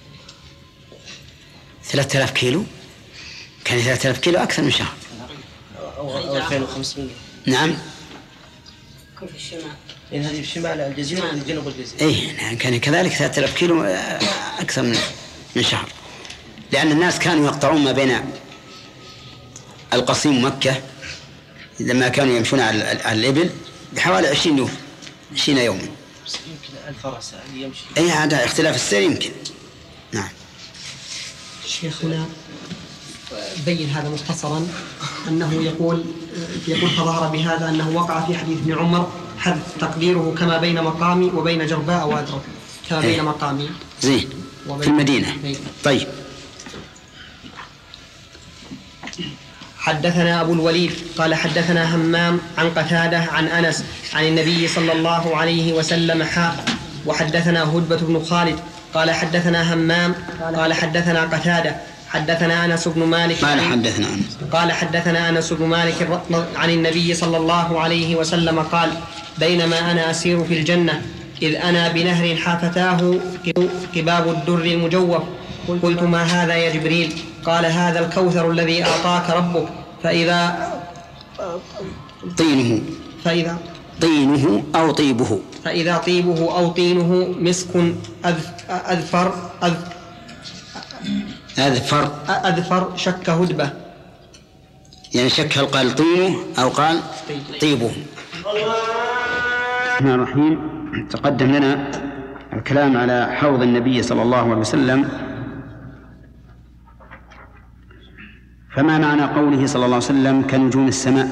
3000 كيلو. كان 3000 كيلو أكثر من شهر. أو 2500. نعم. كل في الشمال. إن هذه في شمال الجزيرة وهذه جنوب الجزيرة. إيه كان كذلك 3000 كيلو أكثر من شهر، لأن الناس كانوا يقطعون ما بين القصيم ومكة لما كانوا يمشون على الإبل بحوالي 20 يوم 20 يوما. يمكن 1000 فرس يمشي. أي هذا اختلاف السير يمكن. نعم. شيخنا بين هذا مختصرا أنه يقول فظهر بهذا أنه وقع في حديث ابن عمر حذف تقديره كما بين مقامي وبين جرباء وأدرك كما بين مقامي زين في المدينة. طيب. حدثنا أبو الوليد قال حدثنا همام عن قتادة عن أنس عن النبي صلى الله عليه وسلم وحدثنا هدبة بن خالد قال حدثنا همام قال حدثنا قتادة حدثنا أنس بن مالك قال حدثنا أنس بن مالك عن النبي صلى الله عليه وسلم قال بينما أنا أسير في الجنة إذ أنا بنهر حافتاه قباب الدر المجوف قلت ما هذا يا جبريل؟ قال هذا الكوثر الذي أعطاك ربك فإذا طينه أو طيبه مسك أذفر شك هدبة، يعني شك هل قال طينه أو قال طيبه. الرحمن الرحيم. تقدم لنا الكلام على حوض النبي صلى الله عليه وسلم، فما معنى قوله صلى الله عليه وسلم كنجوم السماء؟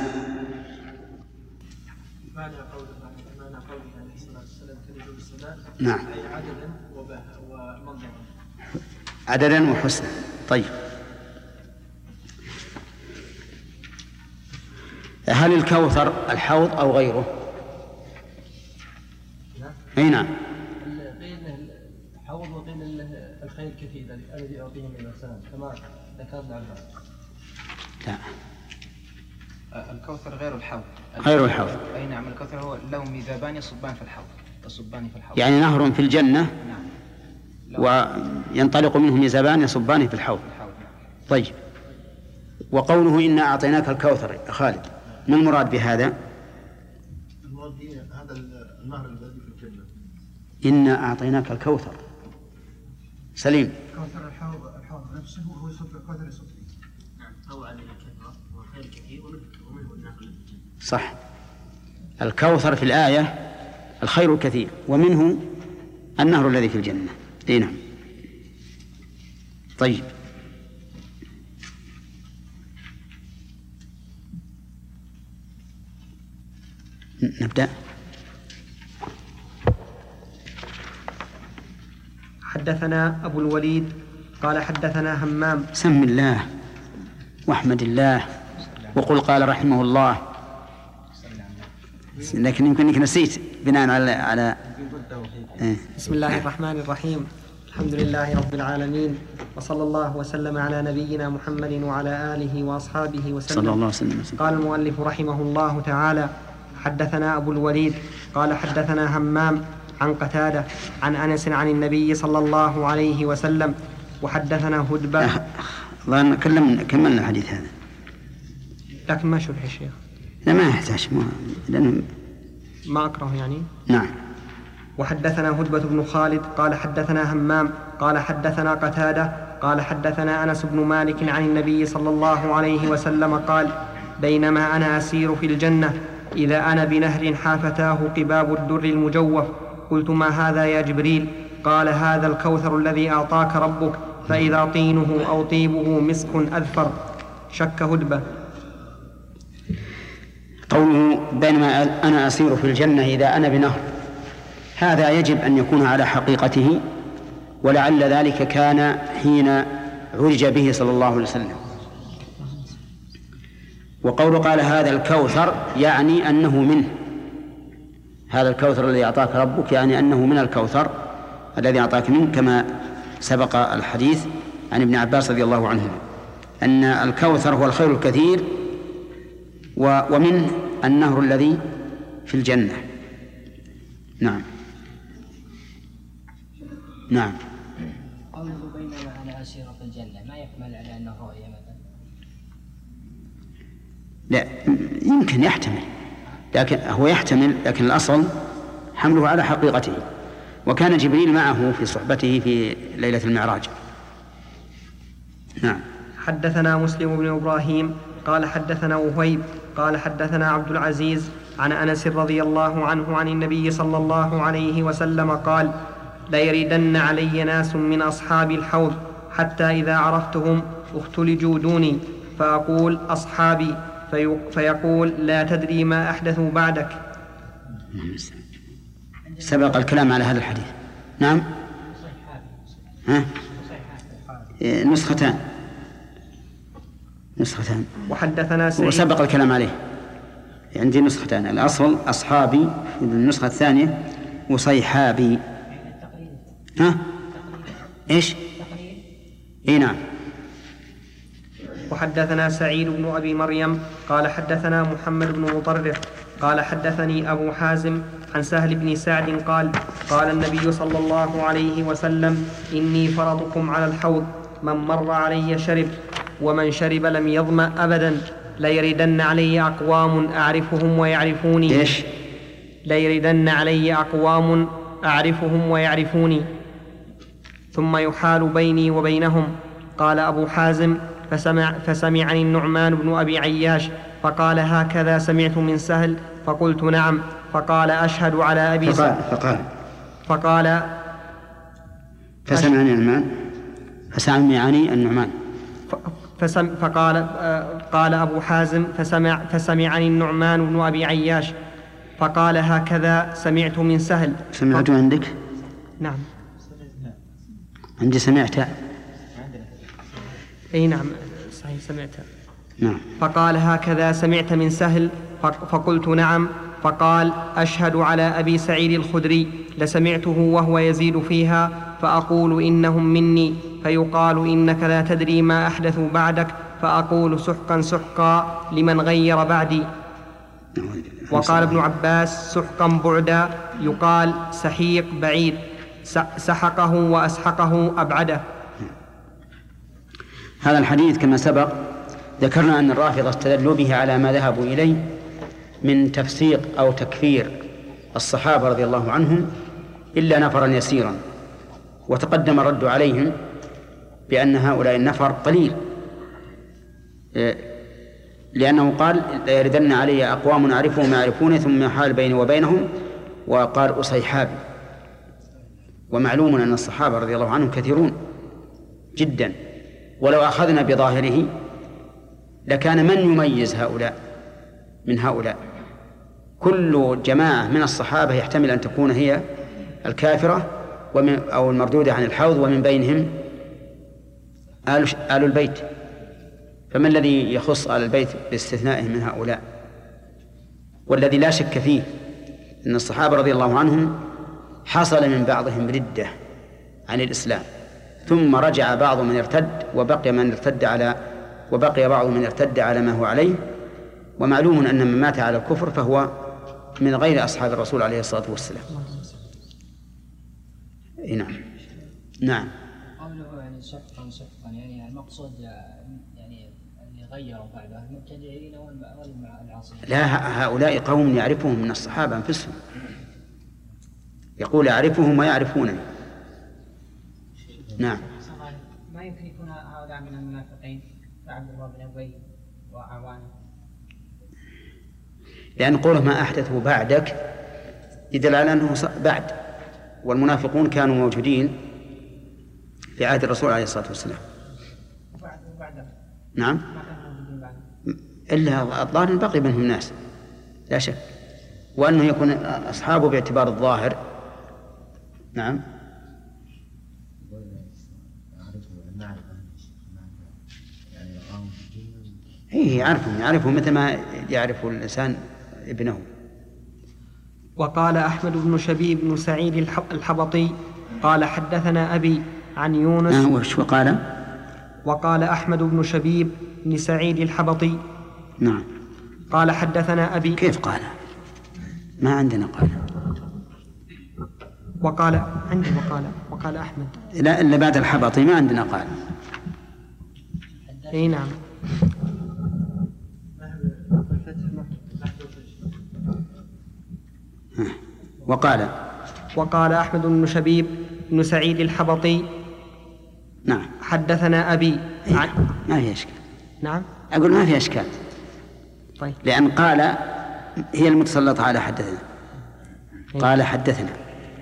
معنى قوله عليه الصلاة والسلام كنجوم السماء نعم أي عددا ومنظرا. عددا وحسنا. طيب، هل الكوثر الحوض أو غيره؟ أي نعم. بين الحوض وبين الخير الكثير الذي يعطيه من الإنسان كما ذكرنا عنه. لا. الكوثر غير الحوض. أي نعم. الكوثر هو له ميزابان يصبان في الحوض. يعني نهر في الجنة. نعم. وينطلق منه ميزابان يصبان في الحوض. طيب، وقوله إنا أعطيناك الكوثر خالد، ما المراد بهذا؟ المراد هذا النهر الذي في الجنة. إنا أعطيناك الكوثر. سليم. كوثر الحوض نفسه هو يصب الكوثر يصب فيه. نعم. أو على الكثرة وخير كثير ومنه النهر الذي في الجنة. صح. الكوثر في الآية الخير الكثير ومنه النهر الذي في الجنة. نعم. طيب، نبدأ. حدثنا أبو الوليد قال حدثنا همام. سم الله واحمد الله وقل قال رحمه الله، لكن يمكنك نسيت بناء على بسم الله الرحمن الرحيم. الحمد لله رب العالمين، وصلى الله وسلم على نبينا محمد وعلى آله وأصحابه وسلم. صلى الله وسلم. قال المؤلف رحمه الله تعالى حدثنا أبو الوليد قال حدثنا همام عن قتادة عن أنس عن النبي صلى الله عليه وسلم وحدثنا هدبة. الله كملنا الحديث هذا، لكن ما شرح الشيخ. لا ما يحتاج، لأنه ما أكره يعني. نعم. وحدثنا هدبة بن خالد قال حدثنا همام قال حدثنا قتادة قال حدثنا أنس بن مالك عن النبي صلى الله عليه وسلم قال بينما أنا أسير في الجنة إذا أنا بنهر حافتاه قباب الدر المجوف قلت ما هذا يا جبريل؟ قال هذا الكوثر الذي أعطاك ربك فإذا طينه أو طيبه مسك أذفر شك هدبة. قوله بينما أنا أسير في الجنة إذا أنا بنهر، هذا يجب أن يكون على حقيقته، ولعل ذلك كان حين عرج به صلى الله عليه وسلم. وقول قال هذا الكوثر يعني أنه منه، هذا الكوثر الذي أعطاك ربك يعني أنه من الكوثر الذي أعطاك منه، كما سبق الحديث عن ابن عباس رضي الله عنه أن الكوثر هو الخير الكثير ومنه النهر الذي في الجنة. نعم. نعم. قوله بينما أنا أسير في الجنة ما يحمل على أنه رؤية مثلا؟ لا، يمكن يحتمل، لكن هو يحتمل، لكن الأصل حمله على حقيقته. وكان جبريل معه في صحبته في ليلة المعراج. نعم. حدثنا مسلم بن إبراهيم قال حدثنا وهيب قال حدثنا عبد العزيز عن أنس رضي الله عنه عن النبي صلى الله عليه وسلم قال: ليردن علي ناس من أصحاب الحوض حتى إذا عرفتهم اختلجوا دوني فأقول أصحابي فيقول لا تدري ما أحدثوا بعدك. سبق الكلام على هذا الحديث. نعم. نسختان. وحدثنا سعيد وسبق الكلام عليه. عندي نسختان، الأصل أصحابي في النسخة الثانية وصيحابي. إيش؟ نعم. وحدثنا سعيد بن أبي مريم قال حدثنا محمد بن مطرف قال حدثني أبو حازم عن سهل بن سعد قال: قال النبي صلى الله عليه وسلم: إني فرضكم على الحوض، من مر علي شرب، ومن شرب لم يظمأ أبدا. ليردن علي أقوام أعرفهم ويعرفوني. إيش؟ ليردن علي أقوام أعرفهم ويعرفوني ثم يحال بيني وبينهم. قال أبو حازم: فسمعني النعمان بن أبي عياش فقال: هكذا سمعت من سهل؟ فقلت: نعم. فقال: أشهد على أبي فقال فسمعني النعمان قال أبو حازم: فسمعني النعمان بن أبي عياش فقال: هكذا سمعت من سهل. سمعت عندك؟ نعم. عندي سمعت. أي نعم صحيح سمعت. نعم. فقال: هكذا سمعت من سهل؟ فقلت: نعم. فقال: أشهد على أبي سعيد الخدري لسمعته وهو يزيد فيها فأقول إنهم مني، فيقال إنك لا تدري ما أحدثوا بعدك، فأقول سحقا سحقا لمن غير بعدي. وقال ابن عباس: سحقا بعدا، يقال سحيق بعيد، سحقه وأسحقه أبعده. هذا الحديث كما سبق ذكرنا أن الرافضة استدلوا به على ما ذهبوا إليه من تفسيق أو تكفير الصحابة رضي الله عنهم إلا نفرا يسيرا، وتقدم الرد عليهم بأن هؤلاء النفر قليل، لأنه قال: ليردن علي أقوام أعرفهم يعرفون ثم يحال بيني وبينهم، وقال أصيحابي. ومعلوم أن الصحابة رضي الله عنهم كثيرون جدا، ولو أخذنا بظاهره لكان من يميز هؤلاء من هؤلاء؟ كل جماعة من الصحابة يحتمل أن تكون هي الكافرة أو المردودة عن الحوض، ومن بينهم آل البيت، فما الذي يخص آل البيت باستثنائهم من هؤلاء؟ والذي لا شك فيه أن الصحابة رضي الله عنهم حصل من بعضهم ردة عن الإسلام، ثم رجع بعض من ارتد وبقي بعض من ارتد على ما هو عليه. ومعلوم أن من مات على الكفر فهو من غير أصحاب الرسول عليه الصلاة والسلام. نعم. قوله يعني سحقا يعني المقصود يعني اللي غيروا بعده المبتدعين والعاصين. لا، هؤلاء قوم يعرفهم من الصحابة أنفسهم، يقول أعرفهم ويعرفونني. نعم. ما يمكن يكون هؤلاء من المنافقين كعبد الله بن أبي وأعوانه، لأن قوله ما أحدثه بعدك يدل على أنه بعد، والمنافقون كانوا موجودين في عهد الرسول عليه الصلاة والسلام. نعم. إلا الظاهر بقي منهم ناس لا شك، وأنه يكون أصحابه باعتبار الظاهر. نعم. يعرفهم مثل ما يعرف الإنسان ابنه. وقال أحمد بن شبيب بن سعيد الحبطي قال حدثنا أبي عن يونس. وقال أحمد بن شبيب بن سعيد الحبطي نعم قال حدثنا أبي. كيف قال؟ ما عندنا قال. وقال عندي وقال أحمد. لا إلا بعد الحبطي ما عندنا قال. اي نعم. وقال أحمد بن شبيب بن سعيد الحبطي نعم حدثنا أبي ما في إشكال. نعم أقول ما في إشكال. طيب. لأن قال هي المتسلطة على حدثنا. قال حدثنا.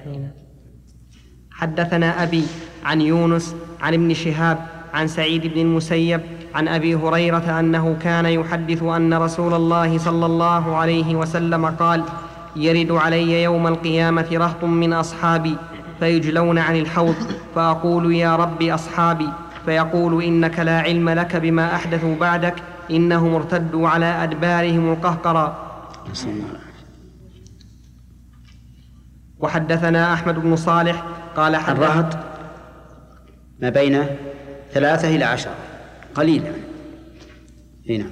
حدثنا أبي عن يونس عن ابن شهاب عن سعيد بن المسيب عن أبي هريرة أنه كان يحدث أن رسول الله صلى الله عليه وسلم قال: يرد علي يوم القيامة رهط من أصحابي فيجلون عن الحوض فأقول: يا رب أصحابي، فيقول: إنك لا علم لك بما أحدثوا بعدك، إنهم ارتدوا على أدبارهم القهقرى. وحدثنا أحمد بن صالح قال الرهط ما بين 3 إلى 10 قليل يعني. هنا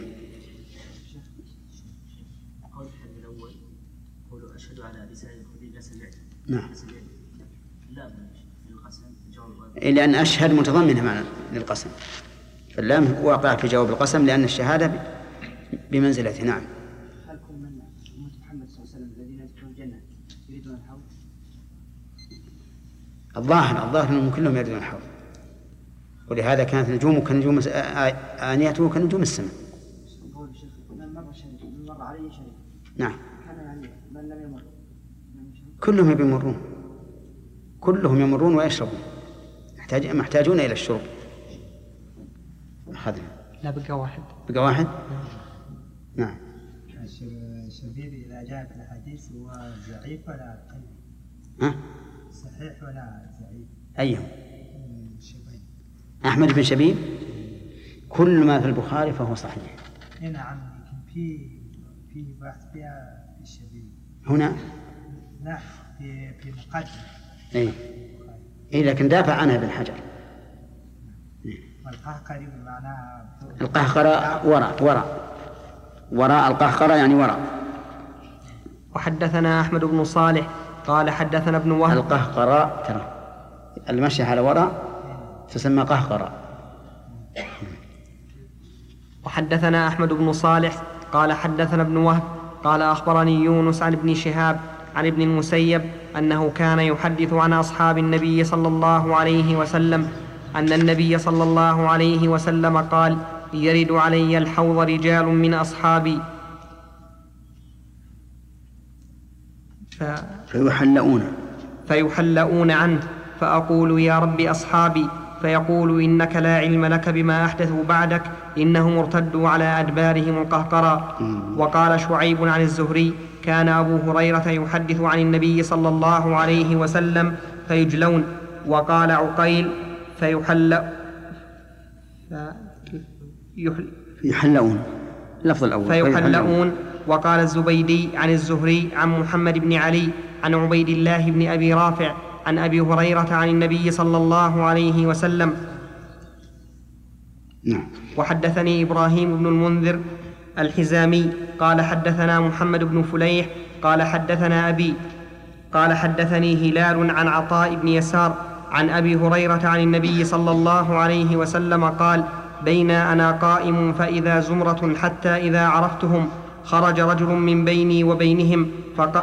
قول الحديث الأول قولوا أشهد على لسان الخديج لا سمعت. نعم. لا في القسم جواب. لأن أشهد متضمنة معنى للقسم، فاللام واقع في جواب القسم لأن الشهادة بمنزلته. نعم. هل كل من محمد صلى الله عليه وسلم الذين يدخلون الجنة يريدون الحوض؟ الظاهر أنهم كلهم يريدون الحوض، ولهذا كانت نجومه كنجوم آنيته كنجوم السماء. من مر عليه شيء. نعم. كان يعني من لم يمر. كلهم يمرون ويشربون، محتاجون إلى الشرب. أخذنا. لا بقى واحد. نعم. الشبيبي إذا جاء في الحديث هو ضعيف ولا قوي؟ صحيح ولا ضعيف؟ أيهم؟ أحمد بن شبيب كل ما في البخاري فهو صحيح. نعم، لكن في بحث فيها في الشبيب هنا. لا في مقدمة. إيه لكن دافع عنها ابن حجر. والقهقري بمعنى القهقرة وراء القهقرة يعني وراء. وحدثنا أحمد بن صالح قال حدثنا ابن وهب. القهقرة ترى المشي على وراء تسمى قهقرة. وحدثنا أحمد بن صالح قال حدثنا ابن وهب قال أخبرني يونس عن ابن شهاب عن ابن المسيب أنه كان يحدث عن أصحاب النبي صلى الله عليه وسلم أن النبي صلى الله عليه وسلم قال: يرد علي الحوض رجال من أصحابي فيحلؤون عنه فأقول: يا رب أصحابي، فيقول: إنك لا علم لك بما أحدثوا بعدك، إنهم ارتدوا على أدبارهم القهقرى. وقال شعيب عن الزهري: كان أبو هريرة يحدث عن النبي صلى الله عليه وسلم فيجلون. وقال عقيل: يحلؤون اللفظ الأول فيحلؤون. وقال الزبيدي عن الزهري عن محمد بن علي عن عبيد الله بن أبي رافع عن أبي هريرة عن النبي صلى الله عليه وسلم. وحدثني إبراهيم بن المنذر الحزامي قال حدثنا محمد بن فليح قال حدثنا أبي قال حدثني هلال عن عطاء بن يسار عن أبي هريرة عن النبي صلى الله عليه وسلم قال: بين أنا قائم فإذا زمرة حتى إذا عرفتهم خرج رجل من بيني وبينهم فقال: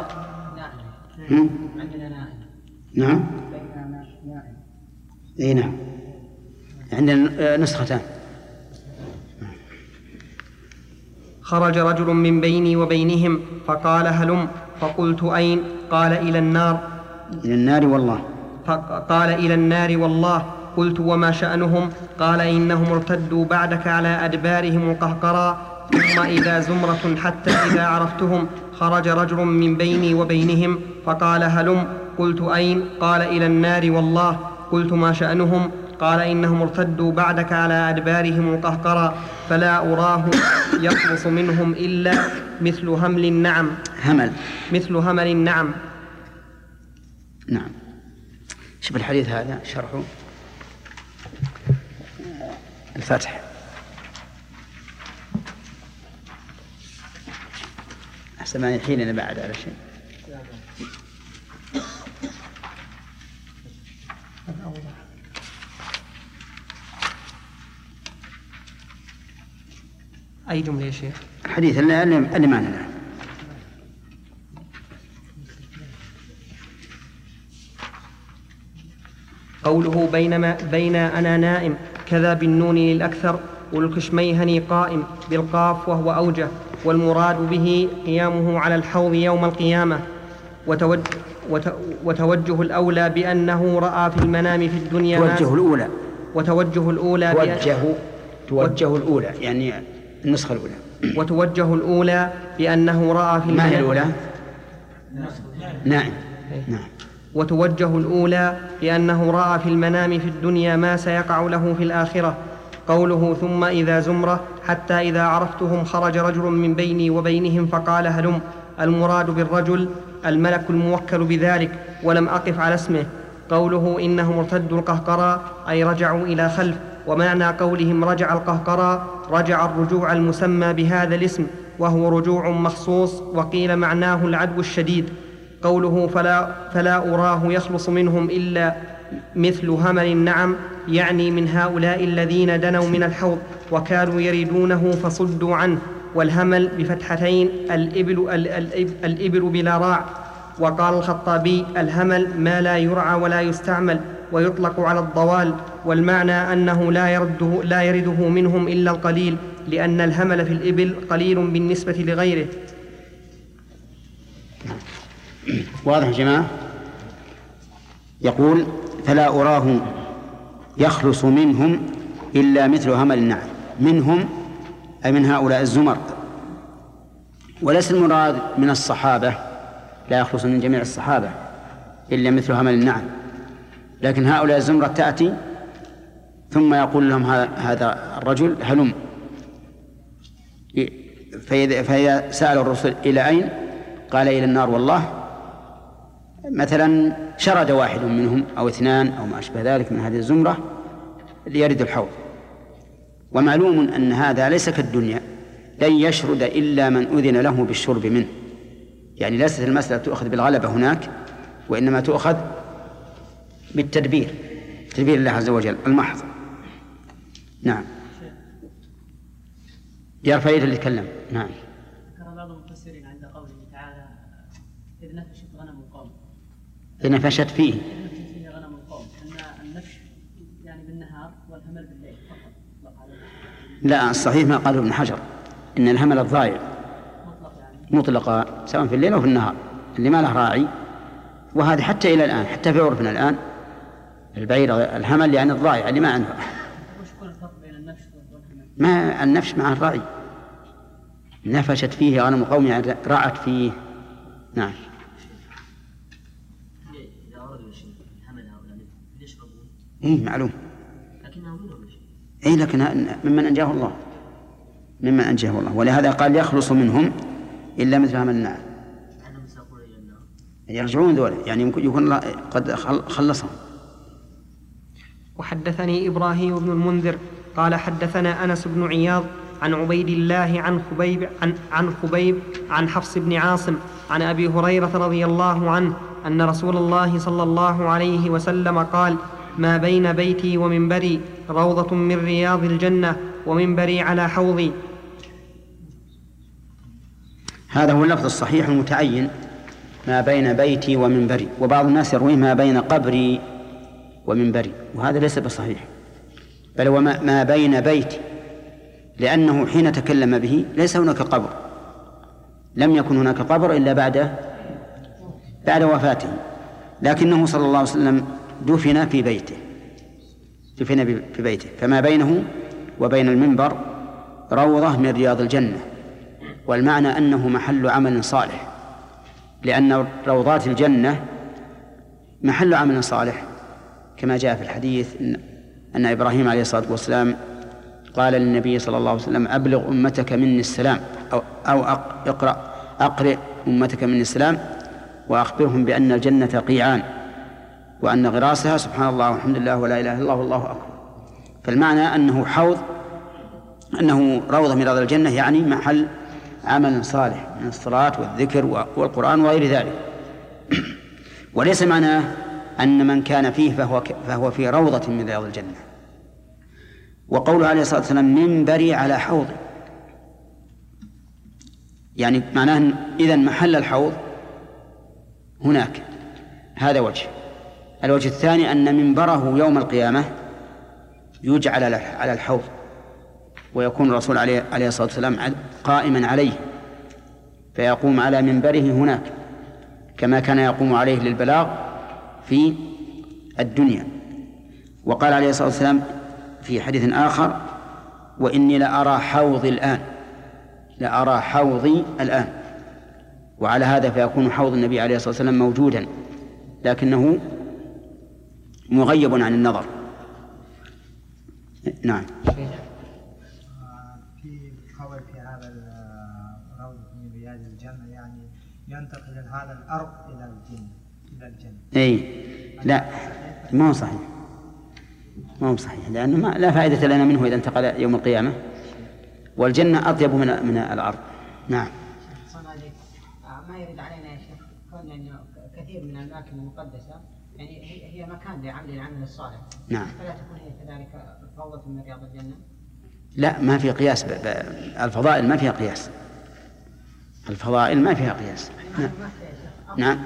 نعم. اي نعم، عندنا نسختان. خرج رجل من بيني وبينهم فقال: هلم. فقلت: أين؟ قال: إلى النار. إلى النار والله. قال: إلى النار والله. قلت: وما شأنهم؟ قال: إنهم ارتدوا بعدك على أدبارهم القهقرى، ثم إذا زمرة حتى إذا عرفتهم خرج رجل من بيني وبينهم فقال: هلم. قلت: أين؟ قال: إلى النار والله. قلت: ما شأنهم؟ قال: إنهم ارتدوا بعدك على أدبارهم القهقرى، يخلص منهم إلا مثل همل النعم. مثل همل النعم. نعم. شوف الحديث هذا شرحه الفتح. أحسن ما يحيلنا بعد على شيء. أي جملة يا شيخ؟ الحديث اللي معنا. قوله بين أنا نائم كذا بالنون للأكثر، والكشميهني قائم بالقاف وهو أوجه، والمراد به قيامه على الحوض يوم القيامة. وتوجه الأولى بأنه رأى في المنام في الدنيا توجه الأولى يعني النسخة الأولى. وتوجه الأولى بأنه رأى في المنام. ما هي الأولى؟ نعم. وتوجه الأولى بأنه رأى في المنام في الدنيا ما سيقع له في الآخرة. قوله ثم إذا زمرة حتى إذا عرفتهم خرج رجل من بيني وبينهم فقال هلم. المراد بالرجل الملك الموكل بذلك، ولم أقف على اسمه. قوله إنهم ارتدوا القهقرى أي رجعوا إلى خلف، ومعنى قولهم رجع القهقرى رجع الرجوع المسمى بهذا الاسم، وهو رجوع مخصوص، وقيل معناه العدو الشديد. قوله فلا أراه يخلص منهم إلا مثل همل النعم، يعني من هؤلاء الذين دنوا من الحوض وكانوا يريدونه فصدوا عنه. والهمل بفتحتين الإبل بلا راع. وقال الخطابي الهمل ما لا يرعى ولا يستعمل، ويطلق على الضوال، والمعنى أنه لا يرده منهم إلا القليل، لأن الهمل في الإبل قليل بالنسبة لغيره. واضح يا جماعة؟ يقول فلا أراه يخلص منهم إلا مثل همل النعم. منهم أي من هؤلاء الزمر، وليس المراد من الصحابة، لا يخلص من جميع الصحابة إلا مثل همل النعم، لكن هؤلاء الزمرة تأتي ثم يقول لهم هذا الرجل هلم. فإذا سأل الرسل إلى أين؟ قال إلى النار. والله مثلا شرد واحد منهم أو اثنان أو ما أشبه ذلك من هذه الزمرة ليرد الحوض. ومعلوم أن هذا ليس كالدنيا، لن يشرد إلا من أذن له بالشرب منه، يعني ليست المسألة تؤخذ بالغلبة هناك، وإنما تؤخذ بالتدبير، تدبير الله عز وجل المحض. نعم. يا رفيد اللي يتكلم. نعم. ذكر بعض المفسرين عند قوله تعالى إذ نفشت غنم القوم. إذ نفشت فيه غنم القوم، أن النفش يعني بالنهار والهمل بالليل فقط. لا، الصحيح ما قاله ابن حجر إن الهمل الضائع مطلقا سواء في الليل أو في النهار، اللي ما له راعي. وهذا حتى إلى الآن، حتى في عرفنا الآن البعير الهمل يعني الضائع اللي ما عنده. وش يكون الفرق بين النفش والهمل؟ ما النفش مع الراعي. نفشت فيه غنم قوم يعني رعت فيه. نعم. إذا أرادوا الهمل هؤلاء يشربون. إيه معلوم. لكنهم منهم إيه لكن ممن أنجاه الله، ممن أنجاه الله، ولهذا قال يخلص منهم إلا مثل همل النعم. يرجعون ذولا يعني يكون قد خلصهم. وحدثني إبراهيم بن المنذر قال حدثنا أنس بن عياض عن عبيد الله عن خبيب عن حفص بن عاصم عن أبي هريرة رضي الله عنه أن رسول الله صلى الله عليه وسلم قال ما بين بيتي ومنبري روضة من رياض الجنة ومنبري على حوضي. هذا هو اللفظ الصحيح المتعين، ما بين بيتي ومنبري، وبعض الناس يرويه ما بين قبري ومنبري، وهذا ليس بصحيح، بل هو ما بين بيتي، لأنه حين تكلم به ليس هناك قبر، لم يكن هناك قبر إلا بعد وفاته، لكنه صلى الله عليه وسلم دفن في بيته، فما بينه وبين المنبر روضة من رياض الجنة، والمعنى أنه محل عمل صالح، لأن روضات الجنة محل عمل صالح، كما جاء في الحديث أن إبراهيم عليه الصلاة والسلام قال للنبي صلى الله عليه وسلم أبلغ أمتك مني السلام أو أقرئ أمتك مني السلام وأخبرهم بأن الجنة قيعان وأن غراسها سبحان الله والحمد لله ولا إله إلا الله والله أكبر. فالمعنى أنه حوض، أنه روضة من رياض الجنة، يعني محل عمل صالح من الصلاة والذكر والقرآن وغير ذلك. وليس معناه أن من كان فيه فهو في روضة من رياض الجنة. وقوله عليه الصلاة والسلام منبري على حوضي، يعني معناه إذن محل الحوض هناك. هذا وجه. الوجه الثاني أن منبره يوم القيامة يجعل على الحوض، ويكون الرسول عليه الصلاة والسلام قائما عليه، فيقوم على منبره هناك كما كان يقوم عليه للبلاغ في الدنيا. وقال عليه الصلاة والسلام في حديث آخر وإني لأرى حوضي الآن. وعلى هذا فيكون حوض النبي عليه الصلاة والسلام موجودا لكنه مغيب عن النظر. نعم. في خبر في هذا الروض من رياض الجنة، يعني ينتقل هذا الأرض إلى الجنة. أي لا، ما هو صحيح لأنه لا فائدة لنا منه إذا انتقل يوم القيامة، والجنة أطيب من الأرض. نعم. ما يرد علينا يا شيخ كون يعني كثير من الأماكن المقدسة يعني هي مكان للعمل الصالح. نعم. فلا تكون هي كذلك روضة من رياض الجنة؟ لا، ما في قياس. الفضائل ما فيها قياس. نعم.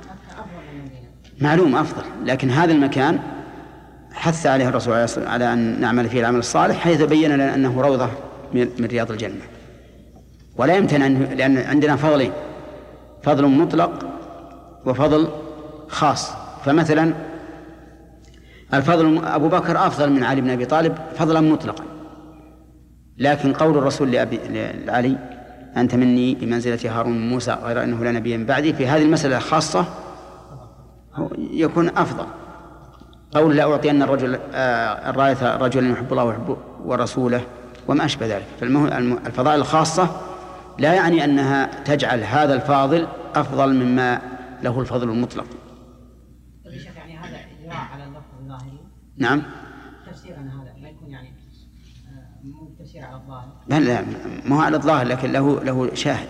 معلوم أفضل، لكن هذا المكان حث عليه الرسول على أن نعمل فيه العمل الصالح، حيث بين لنا أنه روضة من رياض الجنة. ولا يمتنع لأن عندنا فضلين: فضل مطلق وفضل خاص. فمثلا الفضل أبو بكر أفضل من علي بن أبي طالب فضلا مطلقا، لكن قول الرسول لعلي أنت مني بمنزلة هارون من موسى غير أنه لا نبي من بعدي في هذه المسألة الخاصة يكون أفضل. قول لا أعطين الراية رجلا يحب الله ويحب ورسوله وما أشبه ذلك. فالفضائل الخاصة لا يعني أنها تجعل هذا الفاضل أفضل مما له الفضل المطلق. يعني هذا إجراء على اللفظ الظاهري. نعم. تفسير عن هذا ما يكون يعني مو تفسير على الظاهر. لا ما هو على الظاهر، لكن له شاهد.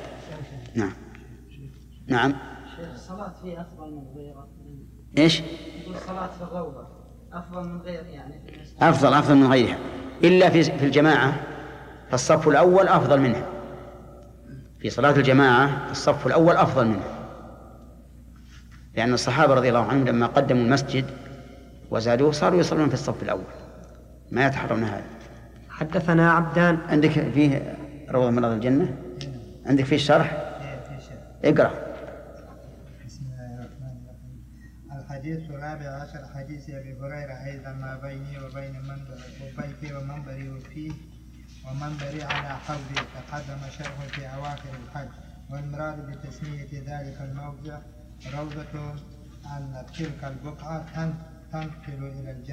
نعم. الصلاة فيه أفضل من غيره. إيش؟ الصلاة في الروضة أفضل من غير يعني. أفضل من غيرها، إلا في الجماعة فالصف الأول أفضل منها. في صلاة الجماعة الصف الأول أفضل منها، لأن الصحابة رضي الله عنهم لما قدموا المسجد وزادوه صاروا يصلون في الصف الأول، ما يتحرون هذا. حدثنا عبدان. عندك فيه روضة من رياض الجنة؟ عندك فيه الشرح؟ اقرأ. بسم الله الرحمن الرحيم. الحديث الرابع عشر حديث أبي هريرة أيضا ما بيني وبين بيتي ومنبري فيه ومنبري على حوضي، تقدم شرحه في أواخر الحج. والمراد بتسمية ذلك الموضع روضة أن تلك البقعة تنقل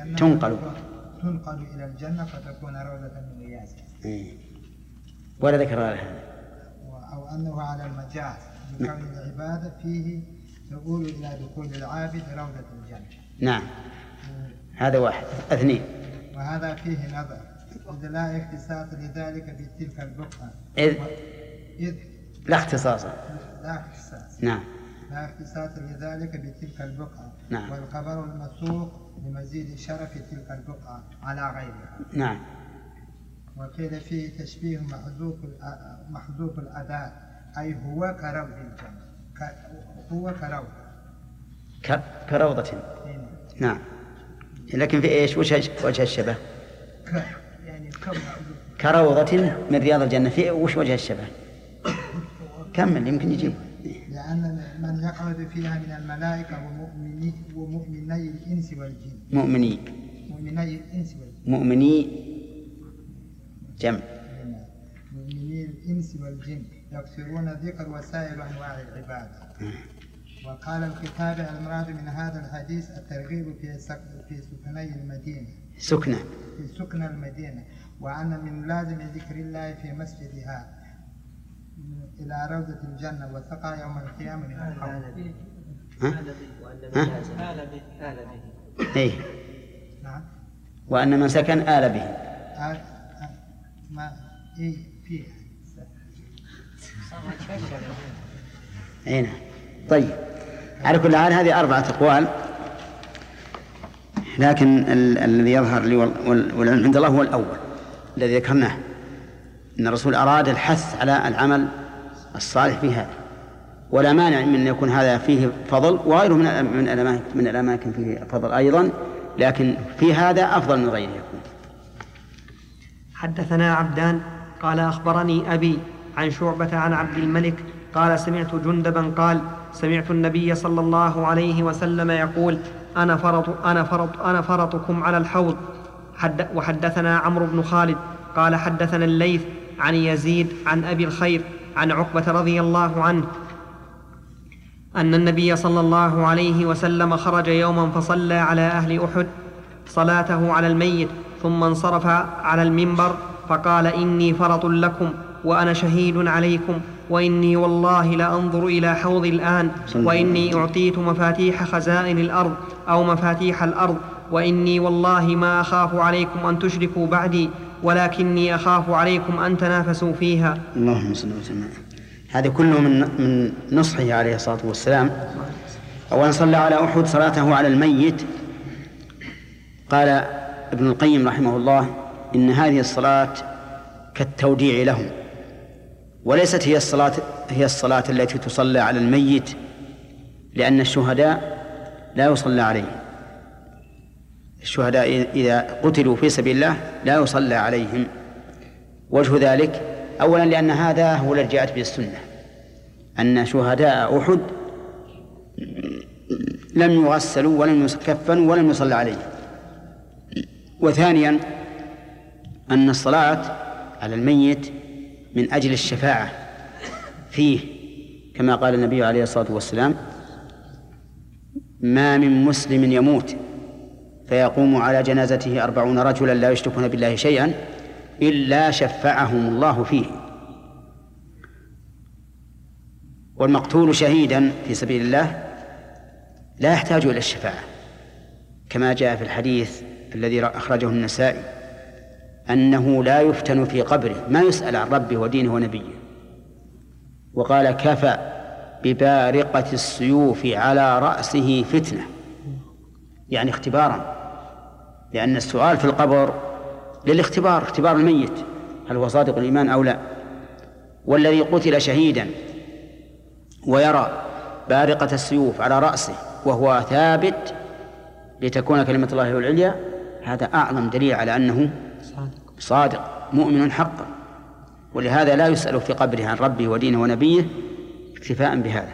إلى الجنة فتكون روضة من رياضها. ولا ذكر هذا. أو أنه على المجاز بكون العبادة فيه تقول إلى دخول العابد روضة الجنة. نعم. هذا واحد. اثنين. وهذا فيه نظر، إذ لا اختصاص لذلك بتلك البقعة. إذ لا اختصاص. نعم. لا اختصاص لذلك بتلك البقعة. نعم. والخبر المسوق لمزيد شرف تلك البقعة على غيرها. نعم. وقيل فيه تشبيه محذوف الأداء، أي هو كروض الجنة، هو كروضة. نعم. لكن في إيش وجه الشبه؟ يعني كروضة من رياض الجنة، في وش وجه الشبه؟ كمل يمكن يجيب. لأن من يقعد فيها من الملائكة ومؤمني الإنس والجن. مؤمني الإنس والجن. مؤمني جمع. مؤمني الإنس والجن يكثرون ذكر وسائر أنواع العبادة. وقال الكتاب المراد من هذا الحديث الترغيب في سكني المدينة. في سكن المدينة. وأن من لازم ذكر الله في مسجدها إلى روضة الجنة وثقى يوم القيامة من الحوض. إيه. وأن من سكن آل به. ما إيه فيه. هنا. طيب على كل حال هذه 4 أقوال، لكن الذي يظهر لي والعلم عند الله هو الأول الذي ذكرناه، أن الرسول أراد الحث على العمل الصالح في هذا، ولا مانع من أن يكون هذا فيه فضل، وغيره من الأماكن فيه فضل أيضا، لكن في هذا أفضل من غيره يكون. حدثنا عبدان قال أخبرني أبي عن شعبة عن عبد الملك قال سمعت جندبا قال سمعت النبي صلى الله عليه وسلم يقول أنا فرطكم على الحوض. وحدثنا عمرو بن خالد قال حدثنا الليث عن يزيد عن أبي الخير عن عقبة رضي الله عنه أن النبي صلى الله عليه وسلم خرج يوما فصلى على أهل أحد صلاته على الميت، ثم انصرف على المنبر فقال إني فرط لكم وأنا شهيد عليكم، وإني والله لأنظر إلى حوضي الآن، وإني أعطيت مفاتيح خزائن الأرض أو مفاتيح الأرض، وإني والله ما أخاف عليكم أن تشركوا بعدي، ولكني أخاف عليكم أن تنافسوا فيها. اللهم صل وسلم. هذا كله من نصحه عليه الصلاة والسلام. أولا صلى على أحد صلاته على الميت. قال ابن القيم رحمه الله إن هذه الصلاة كالتوديع لهم، وليست هي الصلاة التي تصلى على الميت، لأن الشهداء لا يصلى عليهم. الشهداء إذا قتلوا في سبيل الله لا يصلى عليهم. وجه ذلك أولا لأن هذا هو الذي جاءت به السنة، أن شهداء أحد لم يغسلوا ولم يكفنوا ولم يصلى عليهم. وثانيا أن الصلاة على الميت من أجل الشفاعة فيه، كما قال النبي عليه الصلاة والسلام ما من مسلم يموت فيقوم على جنازته 40 رجلا لا يشركون بالله شيئا إلا شفعهم الله فيه. والمقتول شهيدا في سبيل الله لا يحتاج إلى الشفاعة، كما جاء في الحديث الذي أخرجه النسائي أنه لا يفتن في قبره، ما يسأل عن ربه ودينه ونبيه. وقال كفى ببارقة السيوف على رأسه فتنة، يعني اختبارا، لأن السؤال في القبر للاختبار، اختبار الميت هل هو صادق الإيمان أو لا. والذي قتل شهيدا ويرى بارقة السيوف على رأسه وهو ثابت لتكون كلمة الله هي العليا، هذا أعظم دليل على أنه صادق مؤمن حقا، ولهذا لا يسأل في قبره عن ربه ودينه ونبيه اكتفاء بهذا.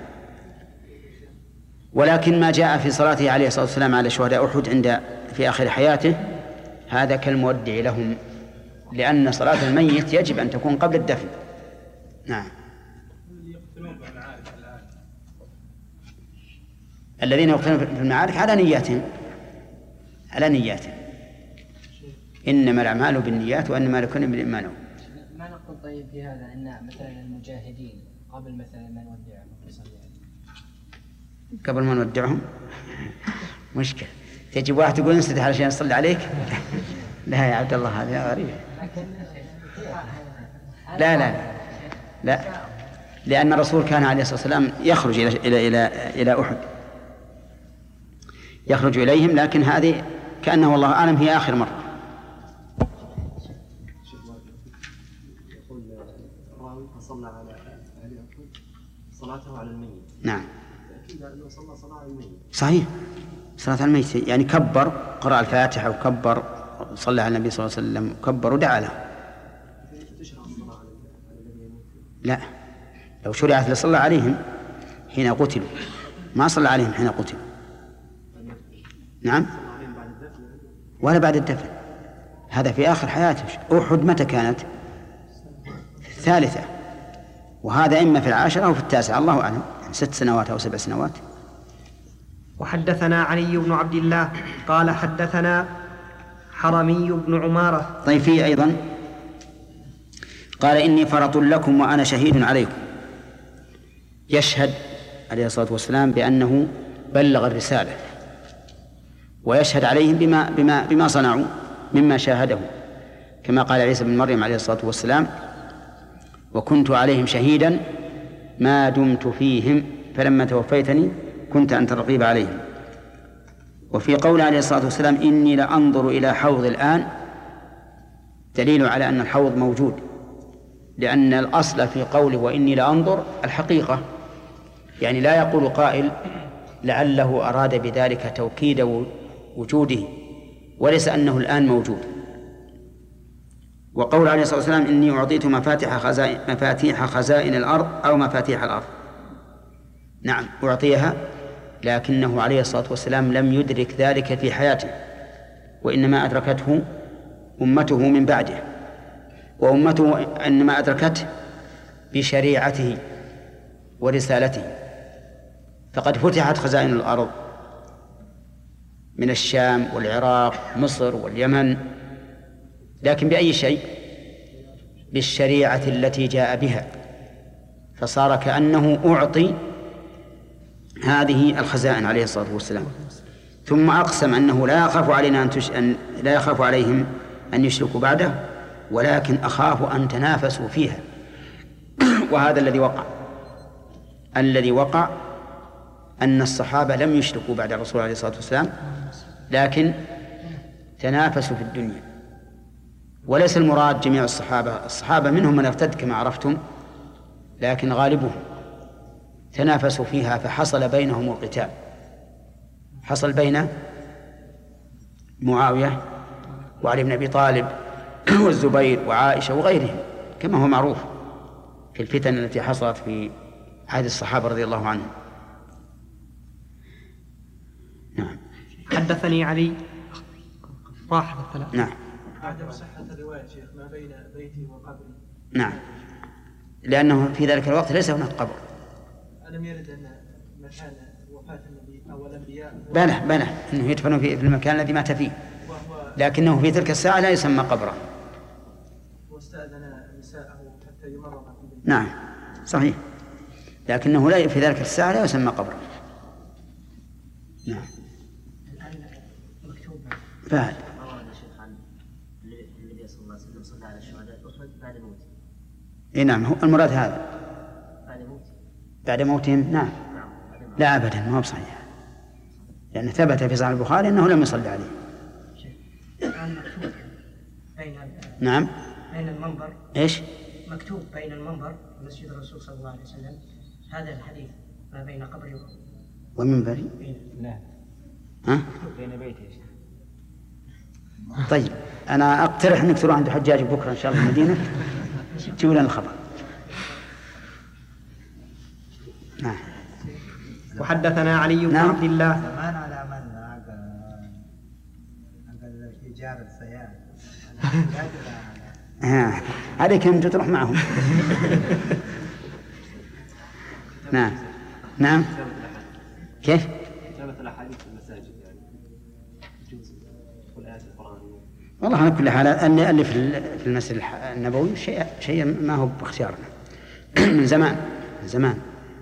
ولكن ما جاء في صلاته عليه الصلاة والسلام على شهداء أحد في آخر حياته هذا كالمودع لهم، لأن صلاة الميت يجب أن تكون قبل الدفن. نعم. الذين يقتلون في المعارك على نياتهم، إنما الأعمال بالنيات وإنما لكل امرئ ما نوى. ما نقول طيب في هذا أن مثلا المجاهدين قبل مثلا ما نودعهم قبل ما نودعهم مشكلة، تجي واحد يقول انسدح علشان يصلي عليك لا يا عبد الله هذه غريبة. لا لأن الرسول كان عليه الصلاة والسلام يخرج إلى أحد، يخرج إليهم، لكن هذه كأنه والله أعلم هي آخر مرة. يقول الراوي فصلى على أهل أحد صلاته على الميت. نعم. أكيد أنه صلى صلاة على الميت. صحيح، صلاة على الميت يعني كبر، قرأ الفاتحة وكبر، صلى على النبي صلى الله عليه وسلم وكبر ودعا له. لا، لو شرعت لصلى عليهم حين قتلوا، ما صلى عليهم حين قتلوا. نعم، ولا بعد الدفن، هذا في آخر حياته. أحد متى كانت؟ في 3، وهذا إما في 10 أو في 9، الله أعلم، 6 سنوات أو 7 سنوات. وحدثنا علي بن عبد الله قال حدثنا حرمي بن عمارة. طيب فيه أيضا قال إني فرط لكم وأنا شهيد عليكم، يشهد عليه الصلاة والسلام بأنه بلغ الرسالة، ويشهد عليهم بما صنعوا مما شاهده، كما قال عيسى بن مريم عليه الصلاة والسلام: وكنت عليهم شهيدا ما دمت فيهم فلما توفيتني كنت أنت الرقيب عليهم. وفي قول عليه الصلاة والسلام: إني لأنظر إلى حوض الآن، دليل على أن الحوض موجود، لأن الأصل في قوله وإني لأنظر الحقيقة، يعني لا يقول قائل لعله أراد بذلك توكيد وجوده وليس أنه الآن موجود. وقول عليه الصلاة والسلام: إني أعطيت مفاتيح خزائن الأرض أو مفاتيح الأرض، نعم أعطيها، لكنه عليه الصلاة والسلام لم يدرك ذلك في حياته، وإنما أدركته أمته من بعده، وأمته إنما أدركته بشريعته ورسالته. فقد فتحت خزائن الأرض من الشام والعراق مصر واليمن، لكن بأي شيء؟ بالشريعة التي جاء بها، فصار كأنه أعطي هذه الخزائن عليه الصلاة والسلام. ثم أقسم أنه لا يخاف عليهم أن يشركوا بعده، ولكن أخاف أن تنافسوا فيها. وهذا الذي وقع أن الصحابة لم يشركوا بعد الرسول عليه الصلاة والسلام، لكن تنافسوا في الدنيا. وليس المراد جميع الصحابة منهم من ارتد كما عرفتم، لكن غالبهم تنافسوا فيها، فحصل بينهم القتال، حصل بين معاوية وعلي بن أبي طالب والزبير وعائشة وغيرهم، كما هو معروف في الفتن التي حصلت في عهد الصحابة رضي الله عنهم. نعم. حدثني علي واحد الثلاث. نعم. عدم صحة الرواية شيخ ما بين بيتي وقبري. نعم، لأنه في ذلك الوقت ليس هناك قبر. ألم يرد أن مكان وفاة النبي أو الأنبياء بنى أنه يدفن في المكان الذي مات فيه، لكنه في تلك الساعة لا يسمى قبرا. واستأذن نساءه حتى يمرض. نعم صحيح، لكنه لا في ذلك الساعة لا يسمى قبرا. نعم. فهد. النبي صلى الله عليه وسلم صلى على الشهداء أحد بعد موته. إيه نعم، هو المراد هذا بعد موتهم. نعم. لا أبدا، ما هو صحيح، لأن ثبت في صحيح البخاري أنه لم يصلي عليه. نعم. بين المنبر. إيش؟ مكتوب بين المنبر ومسجد الرسول صلى الله عليه وسلم هذا الحديث ما بين قبري ومنبري. لا. ها؟ مكتوب بين بيتي. طيب أنا أقترح أنك تروح عند حجاج بكرة إن شاء الله المدينة تجيب لنا الخبر. نعم. وحدثنا علي بن عبد الله. زمان على من أقل إيجار السيارة. عليك أن تروح معهم. نعم. نعم. كيف؟ كتابة الأحاديث في المساجد يعني يجوز كل آيات القرآن. والله على كل حال أن في المسجد النبوي شيء ما هو باختيارنا من زمان.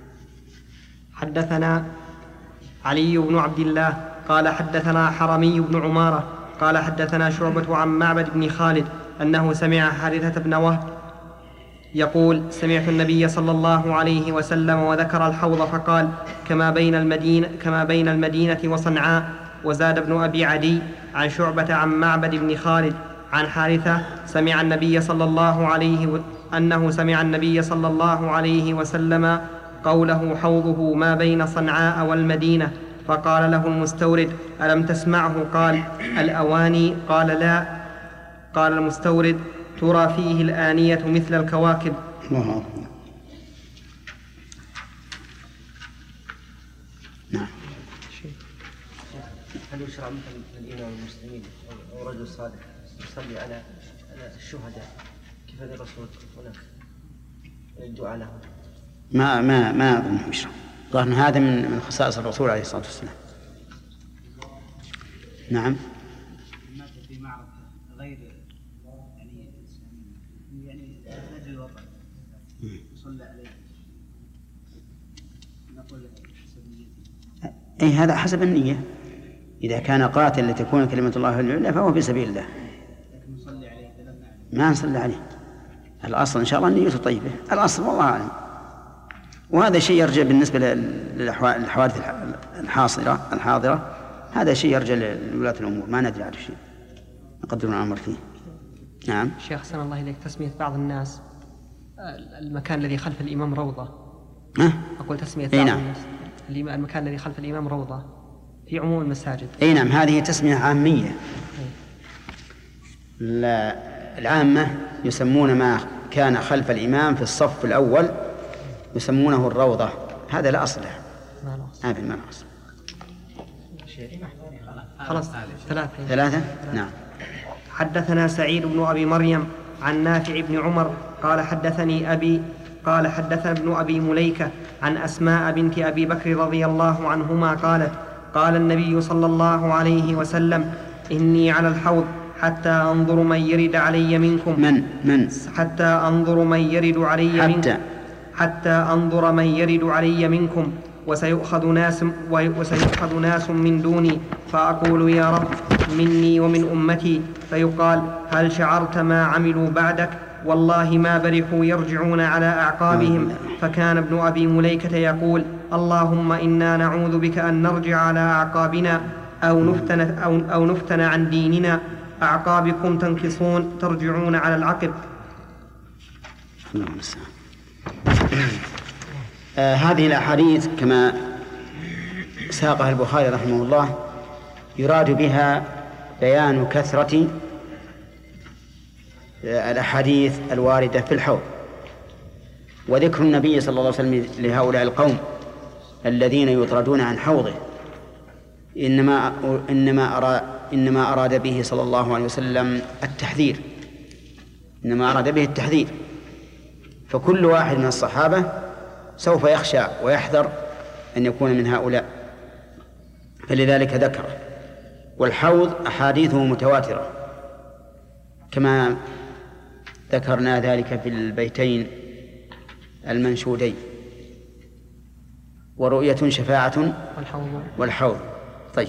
حدثنا علي بن عبد الله قال حدثنا حرمي بن عمارة قال حدثنا شعبة عن معبد بن خالد أنه سمع حارثة بن وهب يقول: سمعت النبي صلى الله عليه وسلم وذكر الحوض فقال: كما بين المدينة وصنعاء. وزاد ابن أبي عدي عن شعبة عن معبد بن خالد عن حارثة أنه سمع النبي صلى الله عليه وسلم قوله: حوضه ما بين صنعاء والمدينة. فقال له المستورد: ألم تسمعه؟ قال: الأواني. قال: لا. قال المستورد: ترى فيه الآنية مثل الكواكب. نعم. هل يشرع مثل الإمام المسلمين أو رجل صالح يصلي على الشهداء كيف الرسول هناك الدعاء لهم؟ ما أظن يشرع. ظاهر هذا من خصائص الرسول عليه الصلاة والسلام. نعم. مات في معركة غير يعني أي هذا حسب النية. إذا كان قاتل لتكون كلمة الله العليا فهو في سبيل الله. ما نصلي عليه. الأصل إن شاء الله نيته طيبة، الأصل والله أعلم. وهذا شيء يرجع بالنسبة للحوادث الحاضرة، هذا شيء يرجع لولاة الأمور، ما ندري على شيء نقدرون الأمر فيه. نعم. شيخ أحسن الله إليك، تسمية بعض الناس المكان الذي خلف الإمام روضة. أقول تسمية بعض الناس المكان الذي خلف الإمام روضة في عموم المساجد. أي نعم، هذه تسمية عامية. العامة يسمون ما كان خلف الإمام في الصف الأول يسمونه الروضة، هذا لا أصل له. هذا ما له أصل. خلاص ثلاثة. نعم. حدثنا سعيد بن أبي مريم عن نافع بن عمر قال حدثني أبي قال حدثنا ابن أبي مليكة عن أسماء بنت أبي بكر رضي الله عنهما قالت قال النبي صلى الله عليه وسلم إني على الحوض حتى أنظر من يرد علي منكم. من حتى أنظر من يرد علي منكم حتى أنظر من يرد علي منكم وسيؤخذ ناس من دوني فأقول يا رب مني ومن أمتي، فيقال هل شعرت ما عملوا بعدك؟ والله ما برحوا يرجعون على أعقابهم. فكان ابن أبي مليكة يقول اللهم إنا نعوذ بك أن نرجع على أعقابنا أو نفتن عن ديننا. أعقابكم تنكصون ترجعون على العقب. هذه الأحاديث كما ساقها البخاري رحمه الله يراد بها بيان كثرة الأحاديث الواردة في الحوض، وذكر النبي صلى الله عليه وسلم لهؤلاء القوم الذين يطردون عن حوضه إنما أراد به صلى الله عليه وسلم التحذير، إنما أراد به التحذير. فكل واحد من الصحابة سوف يخشى ويحذر أن يكون من هؤلاء، فلذلك ذكره. والحوض أحاديثه متواترة كما ذكرنا ذلك في البيتين المنشودين، ورؤية شفاعة والحوض. طيب.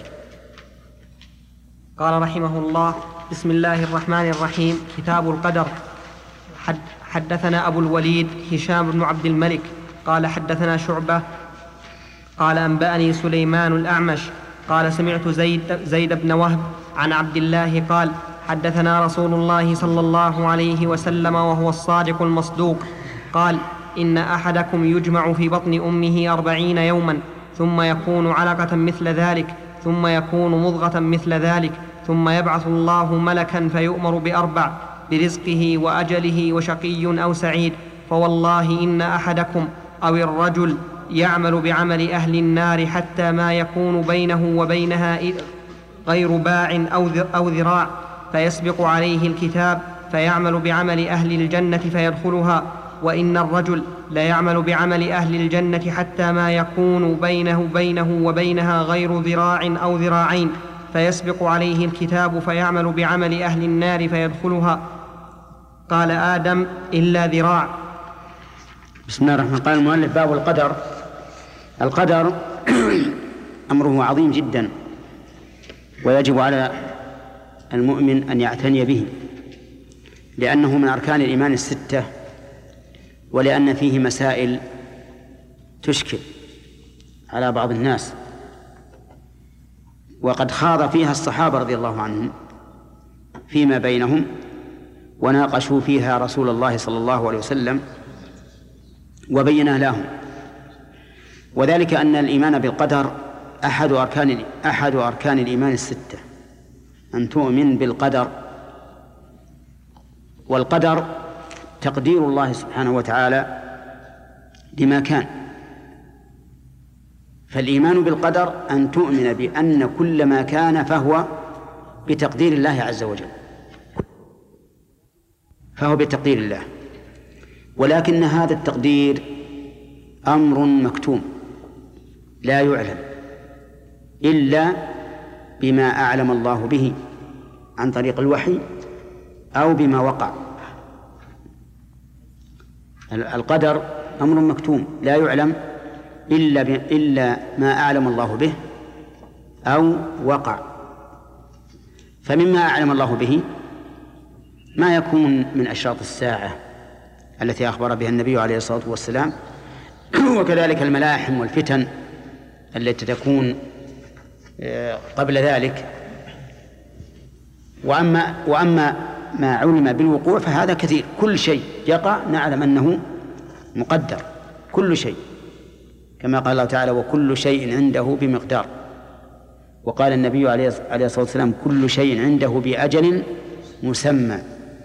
قال رحمه الله بسم الله الرحمن الرحيم. كتاب القدر. حدثنا أبو الوليد هشام بن عبد الملك قال حدثنا شعبة قال أنبأني سليمان الأعمش قال سمعت زيد بن وهب عن عبد الله قال حدثنا رسول الله صلى الله عليه وسلم وهو الصادق المصدوق قال إن أحدكم يجمع في بطن أمه 40 يوما ثم يكون علقة مثل ذلك ثم يكون مضغة مثل ذلك ثم يبعث الله ملكا فيؤمر ب4 برزقه وأجله وشقي أو سعيد. فوالله إن أحدكم أو الرجل يعمل بعمل أهل النار حتى ما يكون بينه وبينها غير باع أو ذراع فيسبق عليه الكتاب فيعمل بعمل أهل الجنة فيدخلها، وإن الرجل ليعمل بعمل أهل الجنة حتى ما يكون بينه وبينها غير ذراع أو ذراعين فيسبق عليه الكتاب فيعمل بعمل أهل النار فيدخلها. قال آدم إلا ذراع. بسم الله الرحمن الرحيم. قال المؤلف باب القدر. القدر أمره عظيم جدا، ويجب على المؤمن أن يعتني به، لأنه من أركان الإيمان 6، ولأن فيه مسائل تشكل على بعض الناس، وقد خاض فيها الصحابة رضي الله عنهم فيما بينهم، وناقشوا فيها رسول الله صلى الله عليه وسلم وبينا لهم. وذلك أن الإيمان بالقدر أحد أركان الإيمان 6، أن تؤمن بالقدر. والقدر تقدير الله سبحانه وتعالى لما كان. فالإيمان بالقدر أن تؤمن بأن كل ما كان فهو بتقدير الله عز وجل، فهو بتقدير الله، ولكن هذا التقدير أمر مكتوم لا يعلم إلا بما أعلم الله به عن طريق الوحي أو بما وقع. القدر أمر مكتوم لا يعلم إلا ما أعلم الله به أو وقع. فمما أعلم الله به ما يكون من أشراط الساعة التي أخبر بها النبي عليه الصلاة والسلام، وكذلك الملاحم والفتن التي تكون قبل ذلك. وأما ما علم بالوقوع فهذا كثير، كل شيء يقع نعلم أنه مقدر، كل شيء، كما قال الله تعالى: وكل شيء عنده بمقدار. وقال النبي عليه الصلاة والسلام: كل شيء عنده بأجل مسمى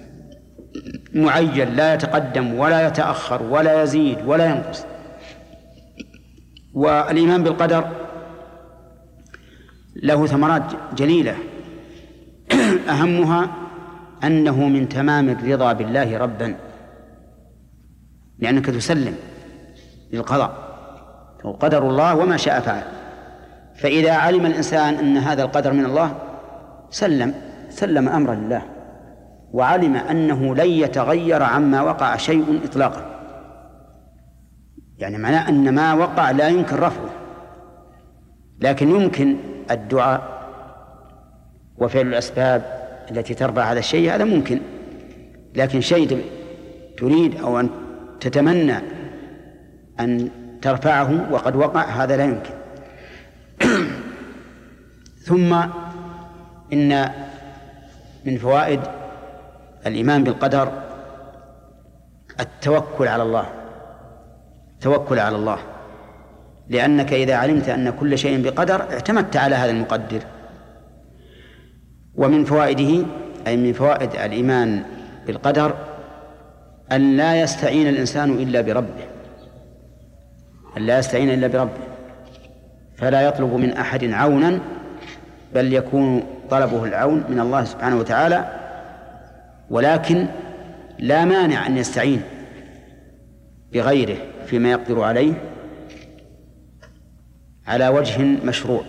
معين لا يتقدم ولا يتأخر ولا يزيد ولا ينقص. والإيمان بالقدر له ثمرات جليلة، أهمها أنه من تمام الرضا بالله ربا، لأنك تسلم للقضاء، وقدر الله وما شاء فعل. فإذا علم الإنسان أن هذا القدر من الله سلم أمرا لله، وعلم أنه لن يتغير عما وقع شيء إطلاقا. يعني معناه أن ما وقع لا يمكن رفعه، لكن يمكن الدعاء وفعل الأسباب التي ترفع هذا الشيء، هذا ممكن. لكن شيء تريد أو أن تتمنى أن ترفعه وقد وقع، هذا لا يمكن. ثم إن من فوائد الإيمان بالقدر التوكل على الله، توكل على الله، لأنك إذا علمت أن كل شيء بقدر اعتمدت على هذا المقدر. ومن فوائده أي من فوائد الإيمان بالقدر أن لا يستعين الإنسان إلا بربه، أن لا يستعين إلا بربه، فلا يطلب من أحد عونا، بل يكون طلبه العون من الله سبحانه وتعالى. ولكن لا مانع أن يستعين بغيره فيما يقدر عليه على وجه مشروع.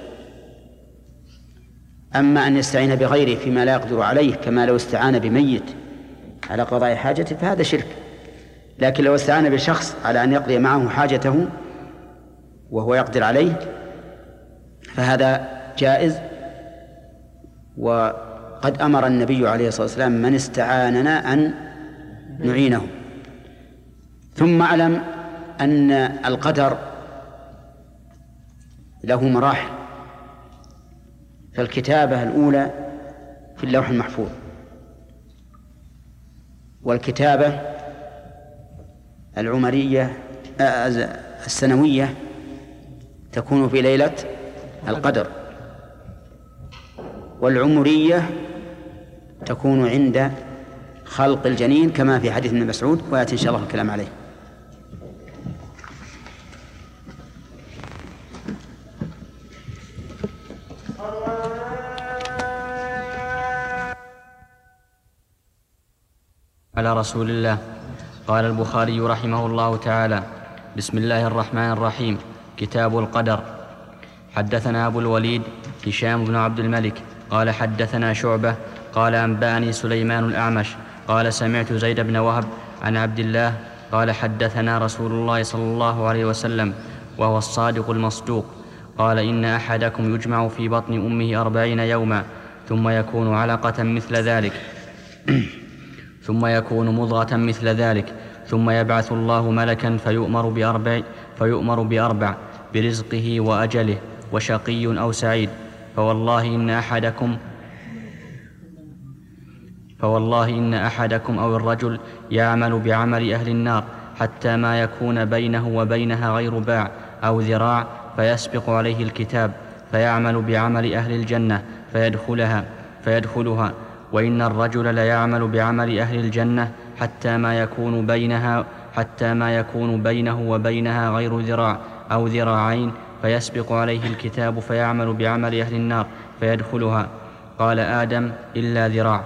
أما أن يستعين بغيره فيما لا يقدر عليه، كما لو استعان بميت على قضاء حاجته، فهذا شرك. لكن لو استعان بشخص على أن يقضي معه حاجته وهو يقدر عليه فهذا جائز. وقد أمر النبي عليه الصلاة والسلام من استعاننا أن نعينه. ثم أعلم أن القدر له مراحل. فالكتابة الأولى في اللوح المحفوظ، والكتابة العمرية السنوية تكون في ليلة القدر، والعمرية تكون عند خلق الجنين كما في حديث ابن مسعود، ويأتي إن شاء الله الكلام عليه. على رسول الله. قال البخاري رحمه الله تعالى: بسم الله الرحمن الرحيم. كتاب القدر. حدثنا أبو الوليد هشام بن عبد الملك قال حدثنا شعبة قال أنبأني سليمان الأعمش قال سمعت زيد بن وهب عن عبد الله قال حدثنا رسول الله صلى الله عليه وسلم وهو الصادق المصدوق قال: إن أحدكم يجمع في بطن أمه 40 يوما ثم يكون علقة مثل ذلك ثم يكون مضغة مثل ذلك ثم يبعث الله ملكا فيؤمر بأربع برزقه وأجله وشقي أو سعيد. فوالله إن أحدكم أو الرجل يعمل بعمل أهل النار حتى ما يكون بينه وبينها غير باع أو ذراع فيسبق عليه الكتاب فيعمل بعمل أهل الجنة فيدخلها وإن الرجل ليعمل بعمل أهل الجنة حتى ما يكون بينه وبينها غير ذراع أو ذراعين فيسبق عليه الكتاب فيعمل بعمل أهل النار فيدخلها. قال آدم: إلا ذراع.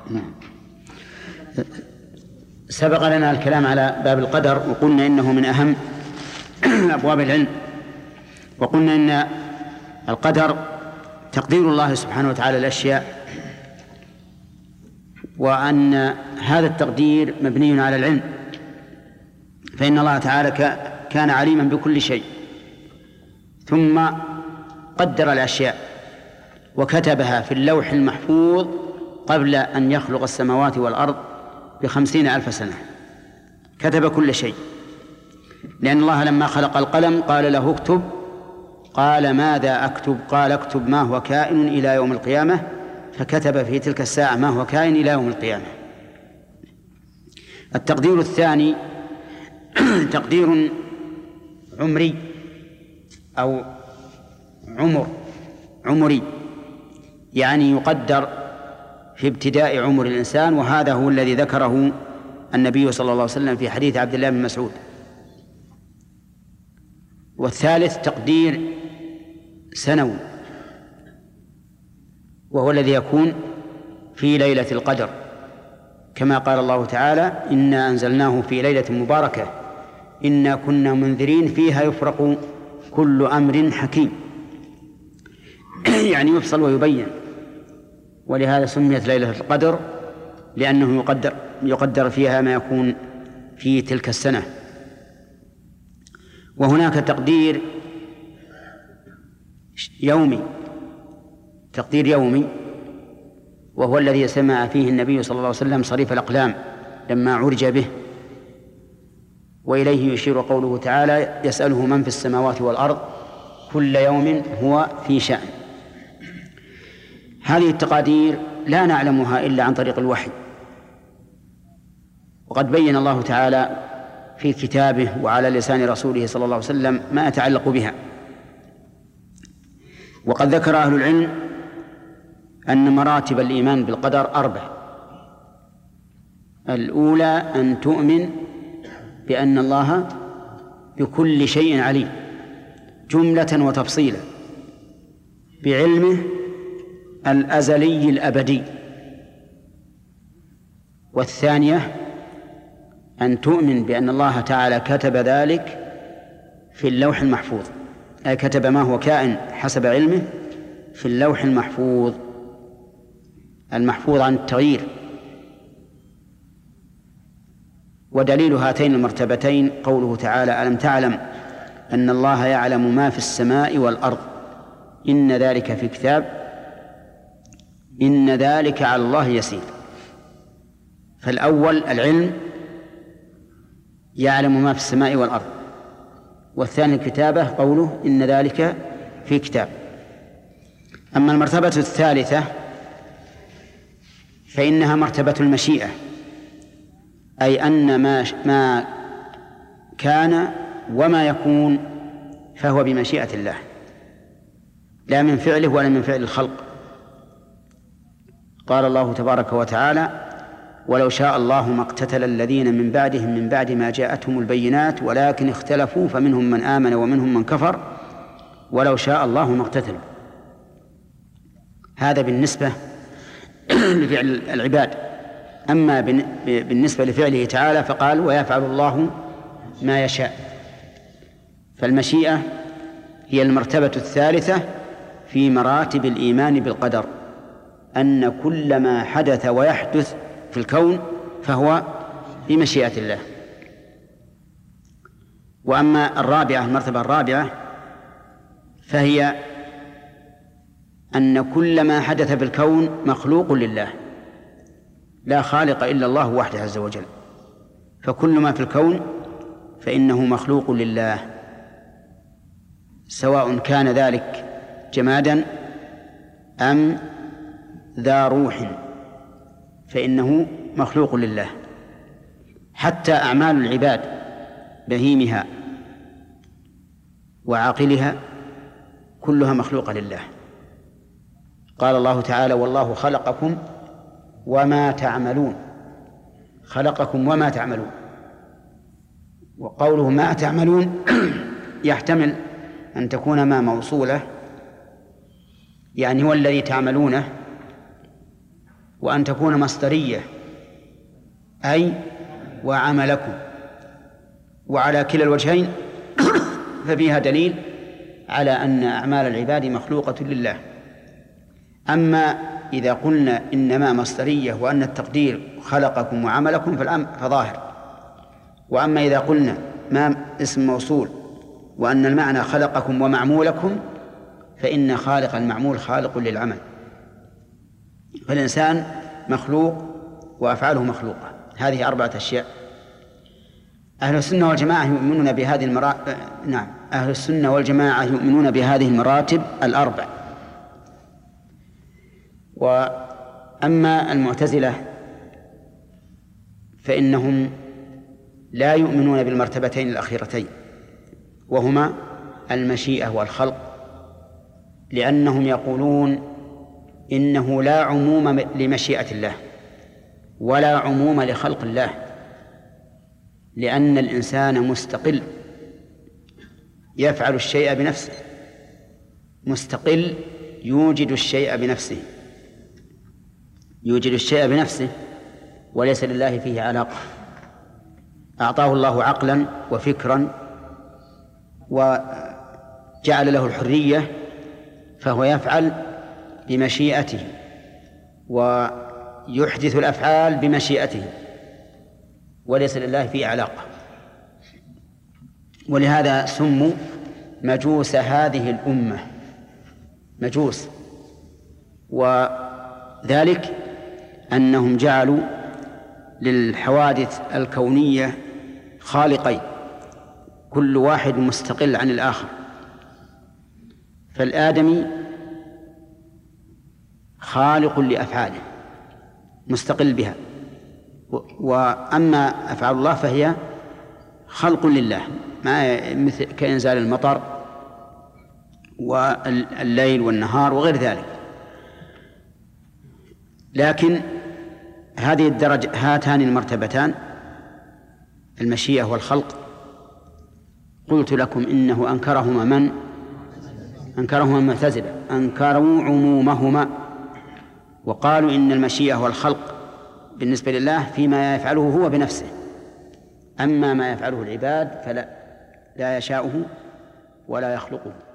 سبق لنا الكلام على باب القدر، وقلنا إنه من أهم أبواب العلم، وقلنا إن القدر تقدير الله سبحانه وتعالى الأشياء، وأن هذا التقدير مبني على العلم، فإن الله تعالى كان عليما بكل شيء ثم قدر الأشياء وكتبها في اللوح المحفوظ قبل أن يخلق السماوات والأرض ب50,000 سنة، كتب كل شيء. لأن الله لما خلق القلم قال له اكتب، قال ماذا أكتب؟ قال اكتب ما هو كائن إلى يوم القيامة، فكتب في تلك الساعة ما هو كائن إلى يوم القيامة. التقدير الثاني تقدير عمري أو عمري، يعني يقدر في ابتداء عمر الإنسان، وهذا هو الذي ذكره النبي صلى الله عليه وسلم في حديث عبد الله بن مسعود. والثالث تقدير سنوي، وهو الذي يكون في ليلة القدر، كما قال الله تعالى إنا أنزلناه في ليلة مباركة إنا كنا منذرين فيها يفرق كل أمر حكيم، يعني يفصل ويبين. ولهذا سميت ليلة القدر لأنه يقدر فيها ما يكون في تلك السنة. وهناك تقدير يومي، وهو الذي سمع فيه النبي صلى الله عليه وسلم صريف الأقلام لما عرج به، وإليه يشير قوله تعالى يسأله من في السماوات والأرض كل يوم هو في شأن. هذه التقادير لا نعلمها إلا عن طريق الوحي، وقد بين الله تعالى في كتابه وعلى لسان رسوله صلى الله عليه وسلم ما يتعلق بها. وقد ذكر أهل العلم أن مراتب الإيمان بالقدر 4. الأولى أن تؤمن بأن الله بكل شيء عليم جملة وتفصيلا، بعلمه الأزلي الأبدي. والثانية أن تؤمن بأن الله تعالى كتب ذلك في اللوح المحفوظ، أي كتب ما هو كائن حسب علمه في اللوح المحفوظ عن التغيير. ودليل هاتين المرتبتين قوله تعالى ألم تعلم أن الله يعلم ما في السماء والأرض إن ذلك في كتاب إن ذلك على الله يسير. فالأول العلم يعلم ما في السماء والأرض، والثاني الكتابة قوله إن ذلك في كتاب. أما المرتبة الثالثة فإنها مرتبة المشيئة، أي أن ما كان وما يكون فهو بمشيئة الله، لا من فعله ولا من فعل الخلق. قال الله تبارك وتعالى ولو شاء الله ما اقتتل الذين من بعدهم من بعد ما جاءتهم البينات ولكن اختلفوا فمنهم من آمن ومنهم من كفر ولو شاء الله ما اقتتلوا. هذا بالنسبة لفعل العباد. أما بالنسبة لفعله تعالى فقال ويفعل الله ما يشاء. فالمشيئة هي المرتبة الثالثة في مراتب الإيمان بالقدر، أن كل ما حدث ويحدث في الكون فهو بمشيئة الله. وأما المرتبة الرابعة فهي أن كل ما حدث في الكون مخلوق لله، لا خالق إلا الله وحده عز وجل، فكل ما في الكون فإنه مخلوق لله، سواء كان ذلك جمادا أم ذا روح فإنه مخلوق لله. حتى أعمال العباد بهيمها وعاقلها كلها مخلوقة لله. قال الله تعالى والله خلقكم وما تعملون، خلقكم وما تعملون. وقوله ما تعملون يحتمل أن تكون ما موصولة، يعني هو الذي تعملونه، وأن تكون مصدرية أي وعملكم، وعلى كلا الوجهين ففيها دليل على أن أعمال العباد مخلوقة لله. أما إذا قلنا إنما مصدرية وأن التقدير خلقكم وعملكم فظاهر. وأما إذا قلنا ما اسم موصول وأن المعنى خلقكم ومعمولكم، فإن خالق المعمول خالق للعمل، فالإنسان مخلوق وأفعاله مخلوقة. هذه 4 أشياء. أهل السنة والجماعة يؤمنون بهذه أهل السنة والجماعة يؤمنون بهذه المراتب ال4. وأما المعتزلة فإنهم لا يؤمنون بالمرتبتين الأخيرتين، وهما المشيئة والخلق، لأنهم يقولون إنه لا عموم لمشيئة الله ولا عموم لخلق الله، لأن الإنسان مستقل يفعل الشيء بنفسه، مستقل يوجد الشيء بنفسه وليس لله فيه علاقة. أعطاه الله عقلا وفكرا وجعل له الحرية، فهو يفعل بمشيئته ويحدث الأفعال بمشيئته وليس لله فيه علاقة. ولهذا سموا مجوس هذه الأمة، مجوس، وذلك أنهم جعلوا للحوادث الكونية خالقين، كل واحد مستقل عن الآخر. فالآدمي خالق لأفعاله مستقل بها، وأما أفعال الله فهي خلق لله، مثل كإنزال المطر والليل والنهار وغير ذلك. لكن هذه الدرجة، هاتان المرتبتان المشيئة والخلق، قلت لكم إنه أنكرهما المعتزلة، أنكروا عمومهما وقالوا إن المشيئة والخلق بالنسبة لله فيما يفعله هو بنفسه، أما ما يفعله العباد فلا يشاؤه ولا يخلقه.